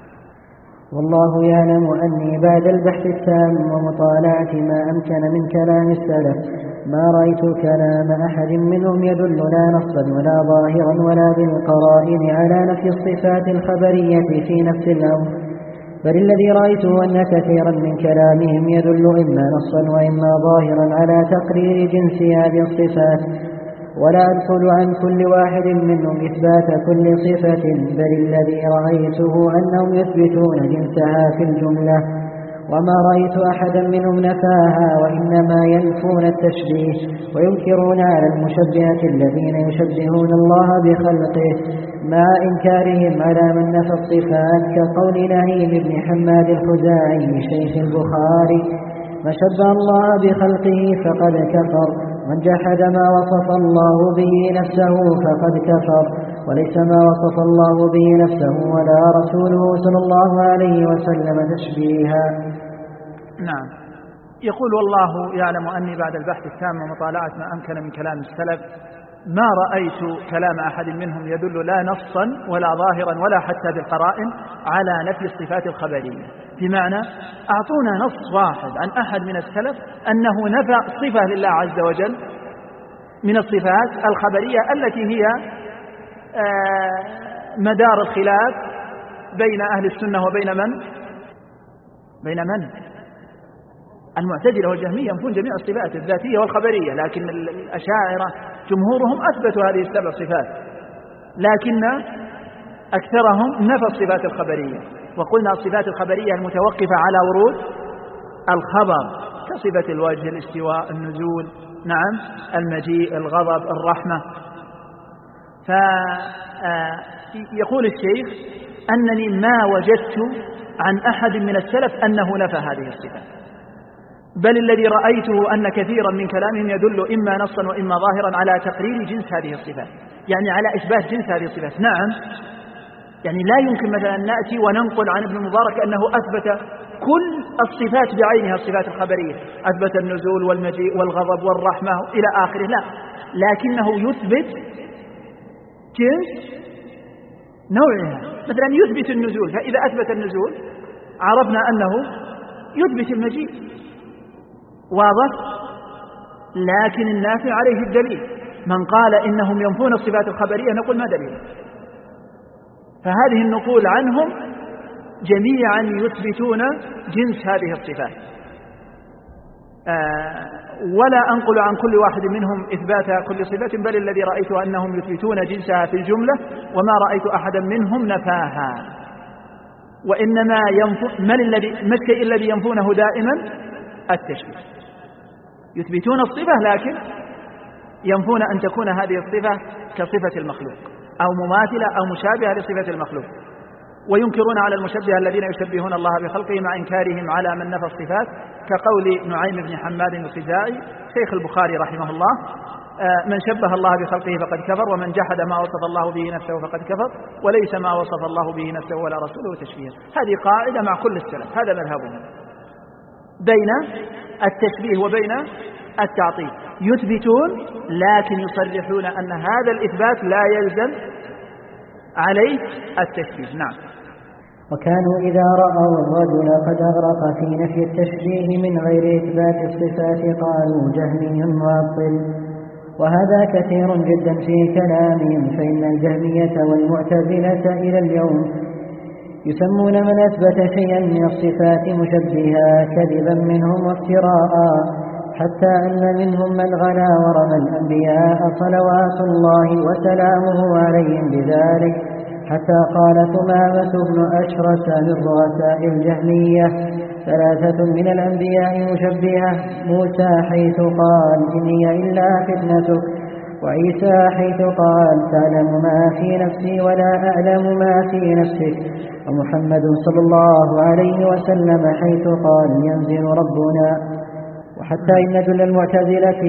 والله يعلم أني بعد البحث التام ومطالعة ما أمكن من كلام السلف ما رأيت كلام أحد منهم يدل لا نصا ولا ظاهرا ولا بالقرائن على نفي الصفات الخبرية في نفس الأمر، بل الذي رأيته أن كثيرا من كلامهم يدل إما نصا وإما ظاهرا على تقرير جنس هذه الصفات، ولا أدخل عن كل واحد منهم إثبات كل صفة، بل الذي رأيته أنهم يثبتون جنسها في الجملة، وما رأيت أحدا منهم نفاها، وإنما ينفون التشبيه وينكرون على المشبهة الذين يشبهون الله بخلقه، مع إنكارهم على من نفى الصفات، كقول نهيم بن حماد الخزاعي شيخ البخاري: من شبه الله بخلقه فقد كفر، من جحد ما وصف الله به نفسه فقد كفر، وليس ما وصف الله به نفسه ولا رسوله صلى الله عليه وسلم تشبيها. نعم. يقول والله يعلم أني بعد البحث التام ومطالعة ما أمكن من كلام السلف ما رأيت كلام أحد منهم يدل لا نصا ولا ظاهرا ولا حتى بالقرائن على نفي الصفات الخبرية. بمعنى أعطونا نص واحد عن أحد من السلف أنه نفى صفة لله عز وجل من الصفات الخبرية التي هي مدار الخلاف بين أهل السنة وبين من؟ المعتزلة والجهمية ينفون جميع الصفات الذاتية والخبرية، لكن الأشاعرة جمهورهم أثبتوا هذه السبع صفات، لكن أكثرهم نفى الصفات الخبرية. وقلنا الصفات الخبرية المتوقفة على ورود الخبر كصفة الوجه، الاستواء، النزول، نعم، المجيء، الغضب، الرحمة. فيقول الشيخ أنني ما وجدت عن أحد من السلف أنه نفى هذه الصفات، بل الذي رأيته أن كثيرا من كلامهم يدل إما نصا وإما ظاهرا على تقرير جنس هذه الصفات، يعني على إثبات جنس هذه الصفات. نعم، يعني لا يمكن مثلا نأتي وننقل عن ابن المبارك أنه أثبت كل الصفات بعينها، الصفات الخبرية، أثبت النزول والمجيء والغضب والرحمة إلى آخره، لا، لكنه يثبت جنس نوعها. مثلا يثبت النزول، فإذا أثبت النزول عرفنا أنه يثبت المجيء، واضح، لكن النافع عليه الدليل. من قال إنهم ينفون الصفات الخبرية نقول ما دليل؟ فهذه النقول عنهم جميعا يثبتون جنس هذه الصفات، ولا أنقل عن كل واحد منهم إثبات كل صفة، بل الذي رأيت أنهم يثبتون جنسها في الجملة، وما رأيت أحدا منهم نفاها. وإنما ما الشيء الذي ينفونه دائما؟ التشبيه. يثبتون الصفة لكن ينفون أن تكون هذه الصفة كصفة المخلوق أو مماثلة أو مشابهة لصفة المخلوق، وينكرون على المشبهة الذين يشبهون الله بخلقه مع إنكارهم على من نفى الصفات، كقول نعيم بن حماد الخزاعي شيخ البخاري رحمه الله: من شبه الله بخلقه فقد كفر، ومن جحد ما وصف الله به نفسه فقد كفر، وليس ما وصف الله به نفسه ولا رسوله تشبيها. هذه قاعدة مع كل السلف، هذا مذهبهم بين التشبيه وبين التعطيل. يثبتون لكن يصرحون أن هذا الإثبات لا يلزم عليه التشبيه. نعم. وكانوا إذا رأوا الرجل قد أغرق في نفي التشبيه من غير إثبات الصفات قالوا جهمي معطل، وهذا كثير جدا في كلامهم، فإن الجهمية والمعتزلة إلى اليوم يسمون من أثبت شيئا من الصفات مشبها كذبا منهم وافتراء، حتى أن منهم من غلا ورمى الأنبياء صلوات الله وسلامه عليهم بذلك، حتى قال ثمامة بن أشرس من رؤساء الجهمية: 3 من الأنبياء مشبهة، موسى حيث قال إن هي إلا فتنتك، وعيسى حيث قال تعلم ما في نفسي ولا أعلم ما في نفسك، ومحمد صلى الله عليه وسلم حيث قال ينزل ربنا. وحتى إن جل المعتزلة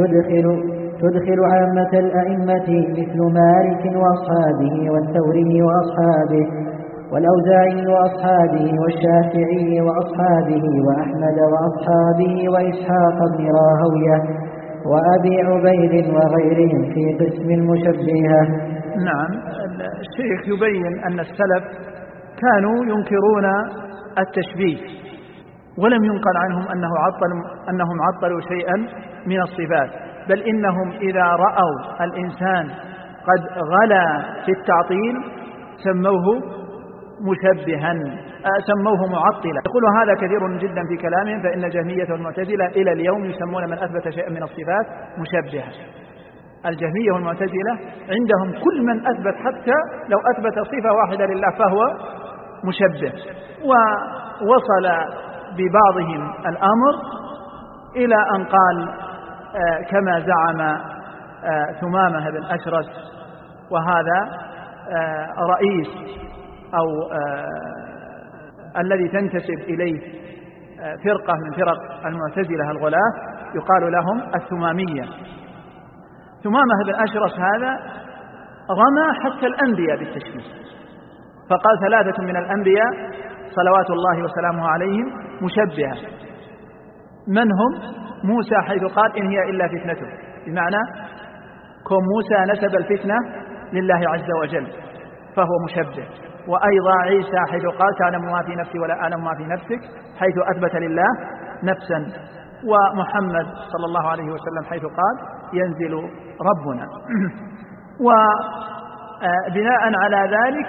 تدخل عامة الأئمة مثل مالك وأصحابه والثوري وأصحابه والأوزاعي وأصحابه والشافعي وأصحابه وأحمد وأصحابه وإسحاق بن راهوية وأبي عبيد وغيرهم في قسم المشبهة. نعم، الشيخ يبين أن السلف كانوا ينكرون التشبيه، ولم ينقل عنهم أنهم عطلوا شيئا من الصفات، بل إنهم إذا رأوا الإنسان قد غلا في التعطيل سموه مشبها، سموه معطلا. يقول هذا كثير جدا في كلامهم، فإن الجهمية والمعتزلة إلى اليوم يسمون من أثبت شيئا من الصفات مشبها. الجهمية والمعتزلة عندهم كل من أثبت، حتى لو أثبت صفة واحدة لله فهو مشبه. ووصل ببعضهم الأمر إلى أن قال كما زعم ثمامة بن أشرس، وهذا رئيس أو الذي تنتسب إليه فرقة من فرق المعتزلة الغلاة يقال لهم الثمامية. ثمامة بن أشرس هذا رمى حتى الأنبياء بالتشبيه، فقال 3 من الأنبياء صلوات الله وسلامه عليهم مشبهة. من هم؟ موسى حيث قال إن هي إلا فتنته، بمعنى كون موسى نسب الفتنة لله عز وجل فهو مشبه. وأيضا عيسى حيث قال تعلم ما في نفسي ولا أعلم ما في نفسك، حيث أثبت لله نفسا. ومحمد صلى الله عليه وسلم حيث قال ينزل ربنا. وبناء على ذلك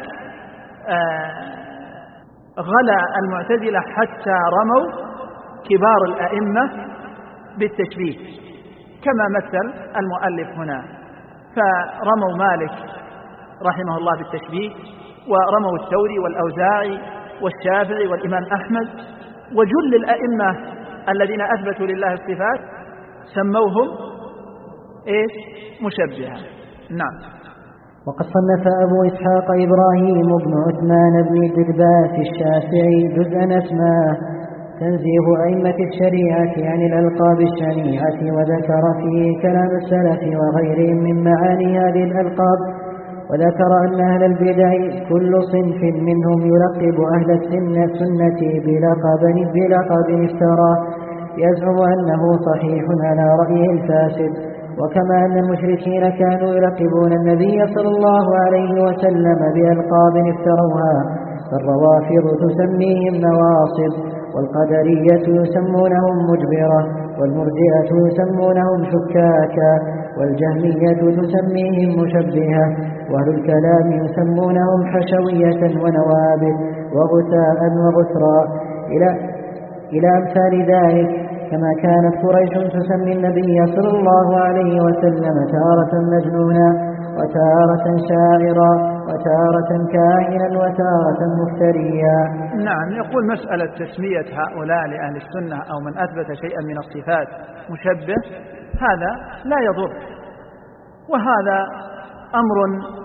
غلا المعتزلة حتى رموا كبار الأئمة بالتشبيه، كما مثل المؤلف هنا، فرموا مالك رحمه الله بالتشبيه، ورموا الثوري والأوزاعي والشافعي والإمام أحمد وجل الأئمة الذين أثبتوا لله الصفات سموهم إيش؟ مشبهة. نعم. وقد صنف أبو إسحاق إبراهيم بن عثمان بن درداس الشافعي جزءا اسماه تنزيه أئمة الشريعة عن الألقاب الشنيعة، وذكر فيه كلام السلف وغيرهم من معاني هذه الألقاب، وذكر أن أهل البدع كل صنف منهم يلقب أهل السنة بلقب افتراه يزعم أنه صحيح على رأيه الفاسد. وكما أن المشركين كانوا يلقبون النبي صلى الله عليه وسلم بألقاب افتروها، فالروافض تسميهم نواصب، والقدرية يسمونهم مجبرة، والمرجئة يسمونهم شكاكا، والجهمية تسميهم مشبهة، وأهل الكلام يسمونهم حشوية ونوابت وغثاء وغثرا إلى أمثال ذلك. كما كانت قريش تسمي النبي صلى الله عليه وسلم تارة مجنونا، وتارة شاعرا، وتارة كاهنا، وتارة مفتريا. نعم. يقول مسألة تسمية هؤلاء لأهل السنة أو من أثبت شيئا من الصفات مشبه، هذا لا يضر، وهذا أمر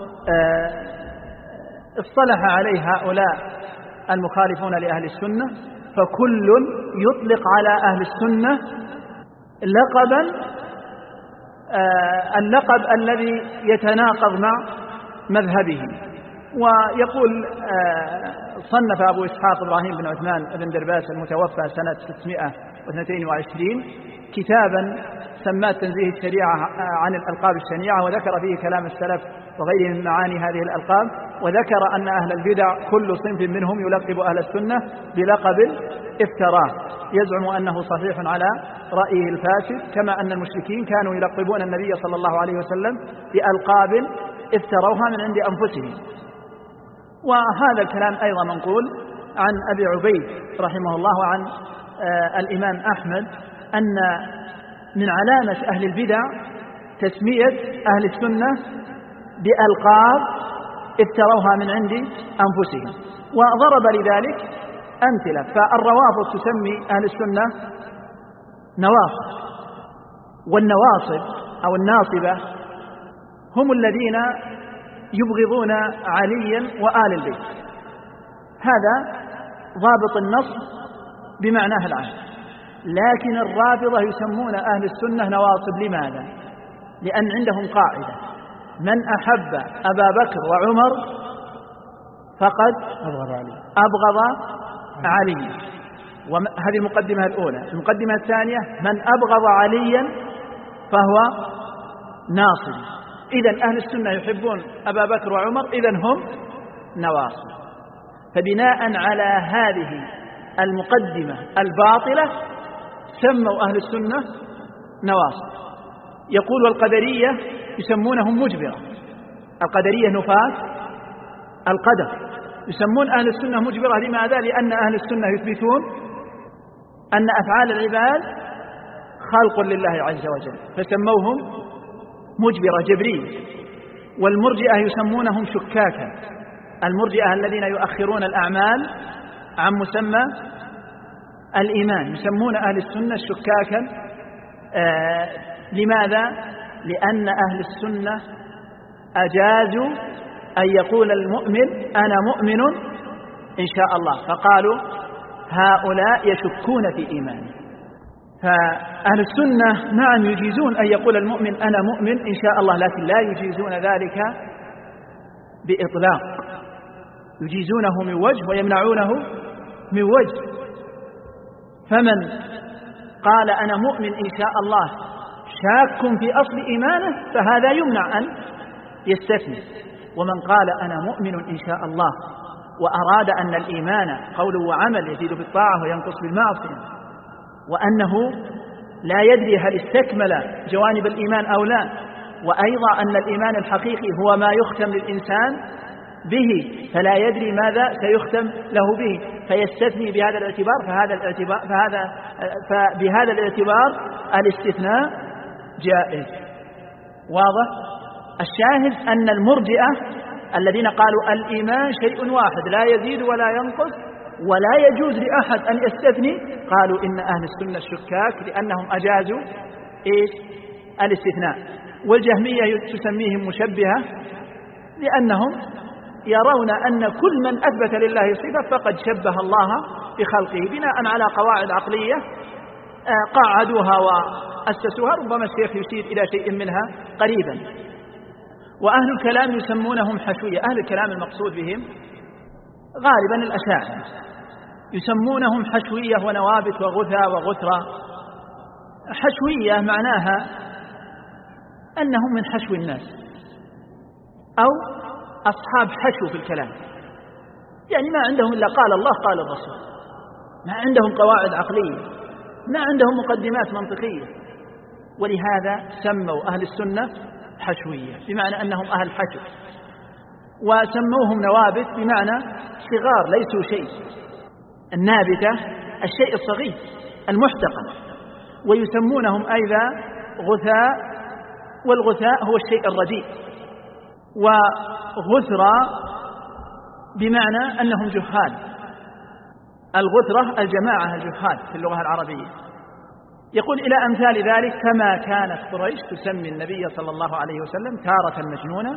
اصطلح عليه هؤلاء المخالفون لأهل السنة، فكل يطلق على أهل السنة اللقب الذي يتناقض مع مذهبهم. ويقول صنف أبو إسحاق إبراهيم بن عثمان بن درداس المتوفى سنة 622 كتابا سماه تنزيه الشريعة عن الألقاب الشنيعة، وذكر فيه كلام السلف وغيرهم من معاني هذه الألقاب، وذكر أن أهل البدع كل صنف منهم يلقب أهل السنة بلقب افتراه يزعم أنه صحيح على رأيه الفاسد، كما أن المشركين كانوا يلقبون النبي صلى الله عليه وسلم بألقاب افتروها من عند أنفسهم. وهذا الكلام أيضا منقول عن أبي عبيد رحمه الله وعن الإمام أحمد أن من علامة أهل البدع تسمية أهل السنة بألقاب افتروها من عند أنفسهم، وضرب لذلك أمثلة. فالروافض تسمي أهل السنة نواصب، والنواصب أو الناصبة هم الذين يبغضون عليا وآل البيت، هذا ضابط النص بمعناه العام. لكن الرافضة يسمون أهل السنة نواصب. لماذا؟ لأن عندهم قاعدة: من أحب أبا بكر وعمر فقد أبغض علي. وهذه المقدمة الأولى. المقدمة الثانية: من أبغض عليا فهو ناصب. إذن أهل السنة يحبون أبا بكر وعمر، إذن هم نواصب. فبناء على هذه المقدمة الباطلة سموا أهل السنة نواصب. يقول: والقدرية يسمونهم مجبرة. القدرية نفاة القدر، يسمون أهل السنة مجبرة. لماذا؟ لأن أهل السنة يثبتون أن أفعال العباد خلق لله عز وجل، فسموهم مجبرة جبرية. والمرجئة يسمونهم شكاكا. المرجئة الذين يؤخرون الأعمال عن مسمى الإيمان، يسمون أهل السنة شكاكا. لماذا؟ لأن أهل السنة أجازوا أن يقول المؤمن أنا مؤمن إن شاء الله، فقالوا هؤلاء يشكون في إيمانه. فأهل السنة نعم يجيزون أن يقول المؤمن أنا مؤمن إن شاء الله، لكن لا يجيزون ذلك بإطلاق، يجيزونه من وجه ويمنعونه من وجه. فمن قال أنا مؤمن إن شاء الله شاك في أصل إيمانه فهذا يمنع أن يستثني. ومن قال أنا مؤمن إن شاء الله وأراد أن الإيمان قول وعمل يزيد بالطاعة وينقص بالمعصية، وأنه لا يدري هل استكمل جوانب الإيمان أو لا، وأيضا أن الإيمان الحقيقي هو ما يختم للإنسان به، فلا يدري ماذا سيختم له به، فيستثني بهذا الاعتبار، فبهذا الاعتبار الاستثناء جائز. واضح؟ الشاهد أن المرجئة الذين قالوا الإيمان شيء واحد لا يزيد ولا ينقص ولا يجوز لأحد أن يستثني. قالوا إن أهل السنة الشكاك لأنهم أجازوا الاستثناء. والجهمية تسميهم مشبهة لأنهم يرون أن كل من أثبت لله صفة فقد شبه الله بخلقه بناء على قواعد عقلية قاعدوها وأسسوها. ربما الشيخ يشير إلى شيء منها قريبا. وأهل الكلام يسمونهم حشوية. أهل الكلام المقصود بهم غالبا الأشاعرة، يسمونهم حشوية ونوابت وغثى وغثرة. حشوية معناها أنهم من حشو الناس أو أصحاب حشو في الكلام، يعني ما عندهم إلا قال الله قال الرسول، ما عندهم قواعد عقلية، ما عندهم مقدمات منطقية. ولهذا سموا أهل السنة حشوية بمعنى أنهم أهل حشو، وسموهم نوابت بمعنى صغار ليسوا شيء. النابتة الشيء الصغير المحتقن. ويسمونهم أيضا غثاء، والغثاء هو الشيء الرديء. وغثرة بمعنى أنهم جهال. الغثرة الجماعة الجهال في اللغة العربية. يقول إلى أمثال ذلك كما كانت قريش تسمي النبي صلى الله عليه وسلم تارة مجنونا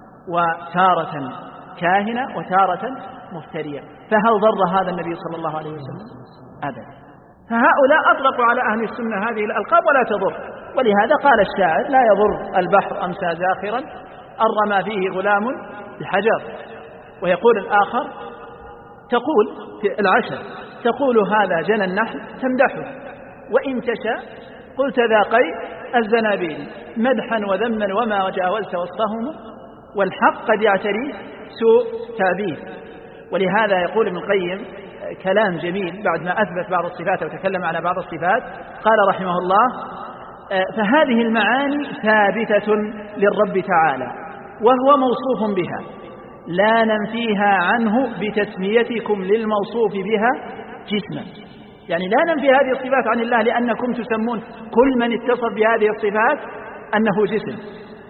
وتارة كاهنة وتارة مفترية، فهل ضر هذا النبي صلى الله عليه وسلم؟ أبدا. فهؤلاء أطلقوا على أهل السنة هذه الألقاب ولا تضر. ولهذا قال الشاعر لا يضر البحر أمسى زاخرا أرمى فيه غلام بحجر. ويقول الآخر تقول في العشر تقول هذا جنى النحل تمدحه، وإن تشاء قلت ذاقي الزنابيل مدحا وذما وما جاوزت وسطهم والحق قد يعتري سوء تابيل. ولهذا يقول ابن القيم كلام جميل بعد ما أثبت بعض الصفات وتكلم على بعض الصفات. قال رحمه الله فهذه المعاني ثابتة للرب تعالى وهو موصوف بها لا ننفيها عنه بتسميتكم للموصوف بها جسما. يعني لا ننفي هذه الصفات عن الله لأنكم تسمون كل من اتصف بهذه الصفات أنه جسم،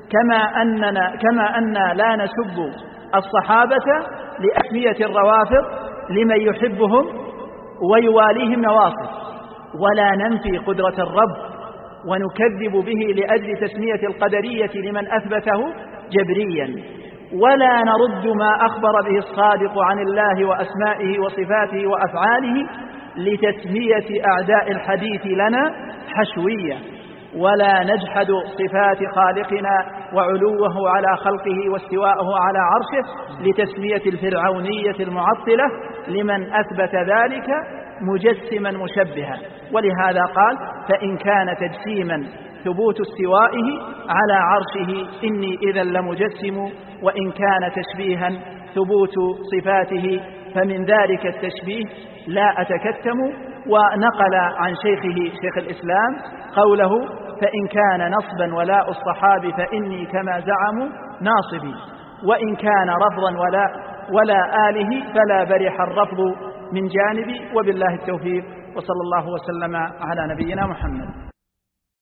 كما أننا لا نسب الصحابة لأسمية الروافض لمن يحبهم ويواليهم نواصب، ولا ننفي قدرة الرب ونكذب به لأجل تسمية القدرية لمن أثبته جبريا، ولا نرد ما أخبر به الصادق عن الله وأسمائه وصفاته وأفعاله لتسمية أعداء الحديث لنا حشوية، ولا نجحد صفات خالقنا وعلوه على خلقه واستواءه على عرشه لتسمية الفرعونية المعطلة لمن أثبت ذلك مجسما مشبها. ولهذا قال فإن كان تجسيما ثبوت استوائه على عرشه إني إذا لمجسم، وإن كان تشبيها ثبوت صفاته فمن ذلك التشبيه لا أتكتم. ونقل عن شيخه شيخ الإسلام قوله فإن كان نصبا ولاء الصحاب فإني كما زعموا ناصبي، وإن كان رفضا ولا آله فلا برح الرفض من جانبي. وبالله التوفيق، وصلى الله وسلم على نبينا محمد.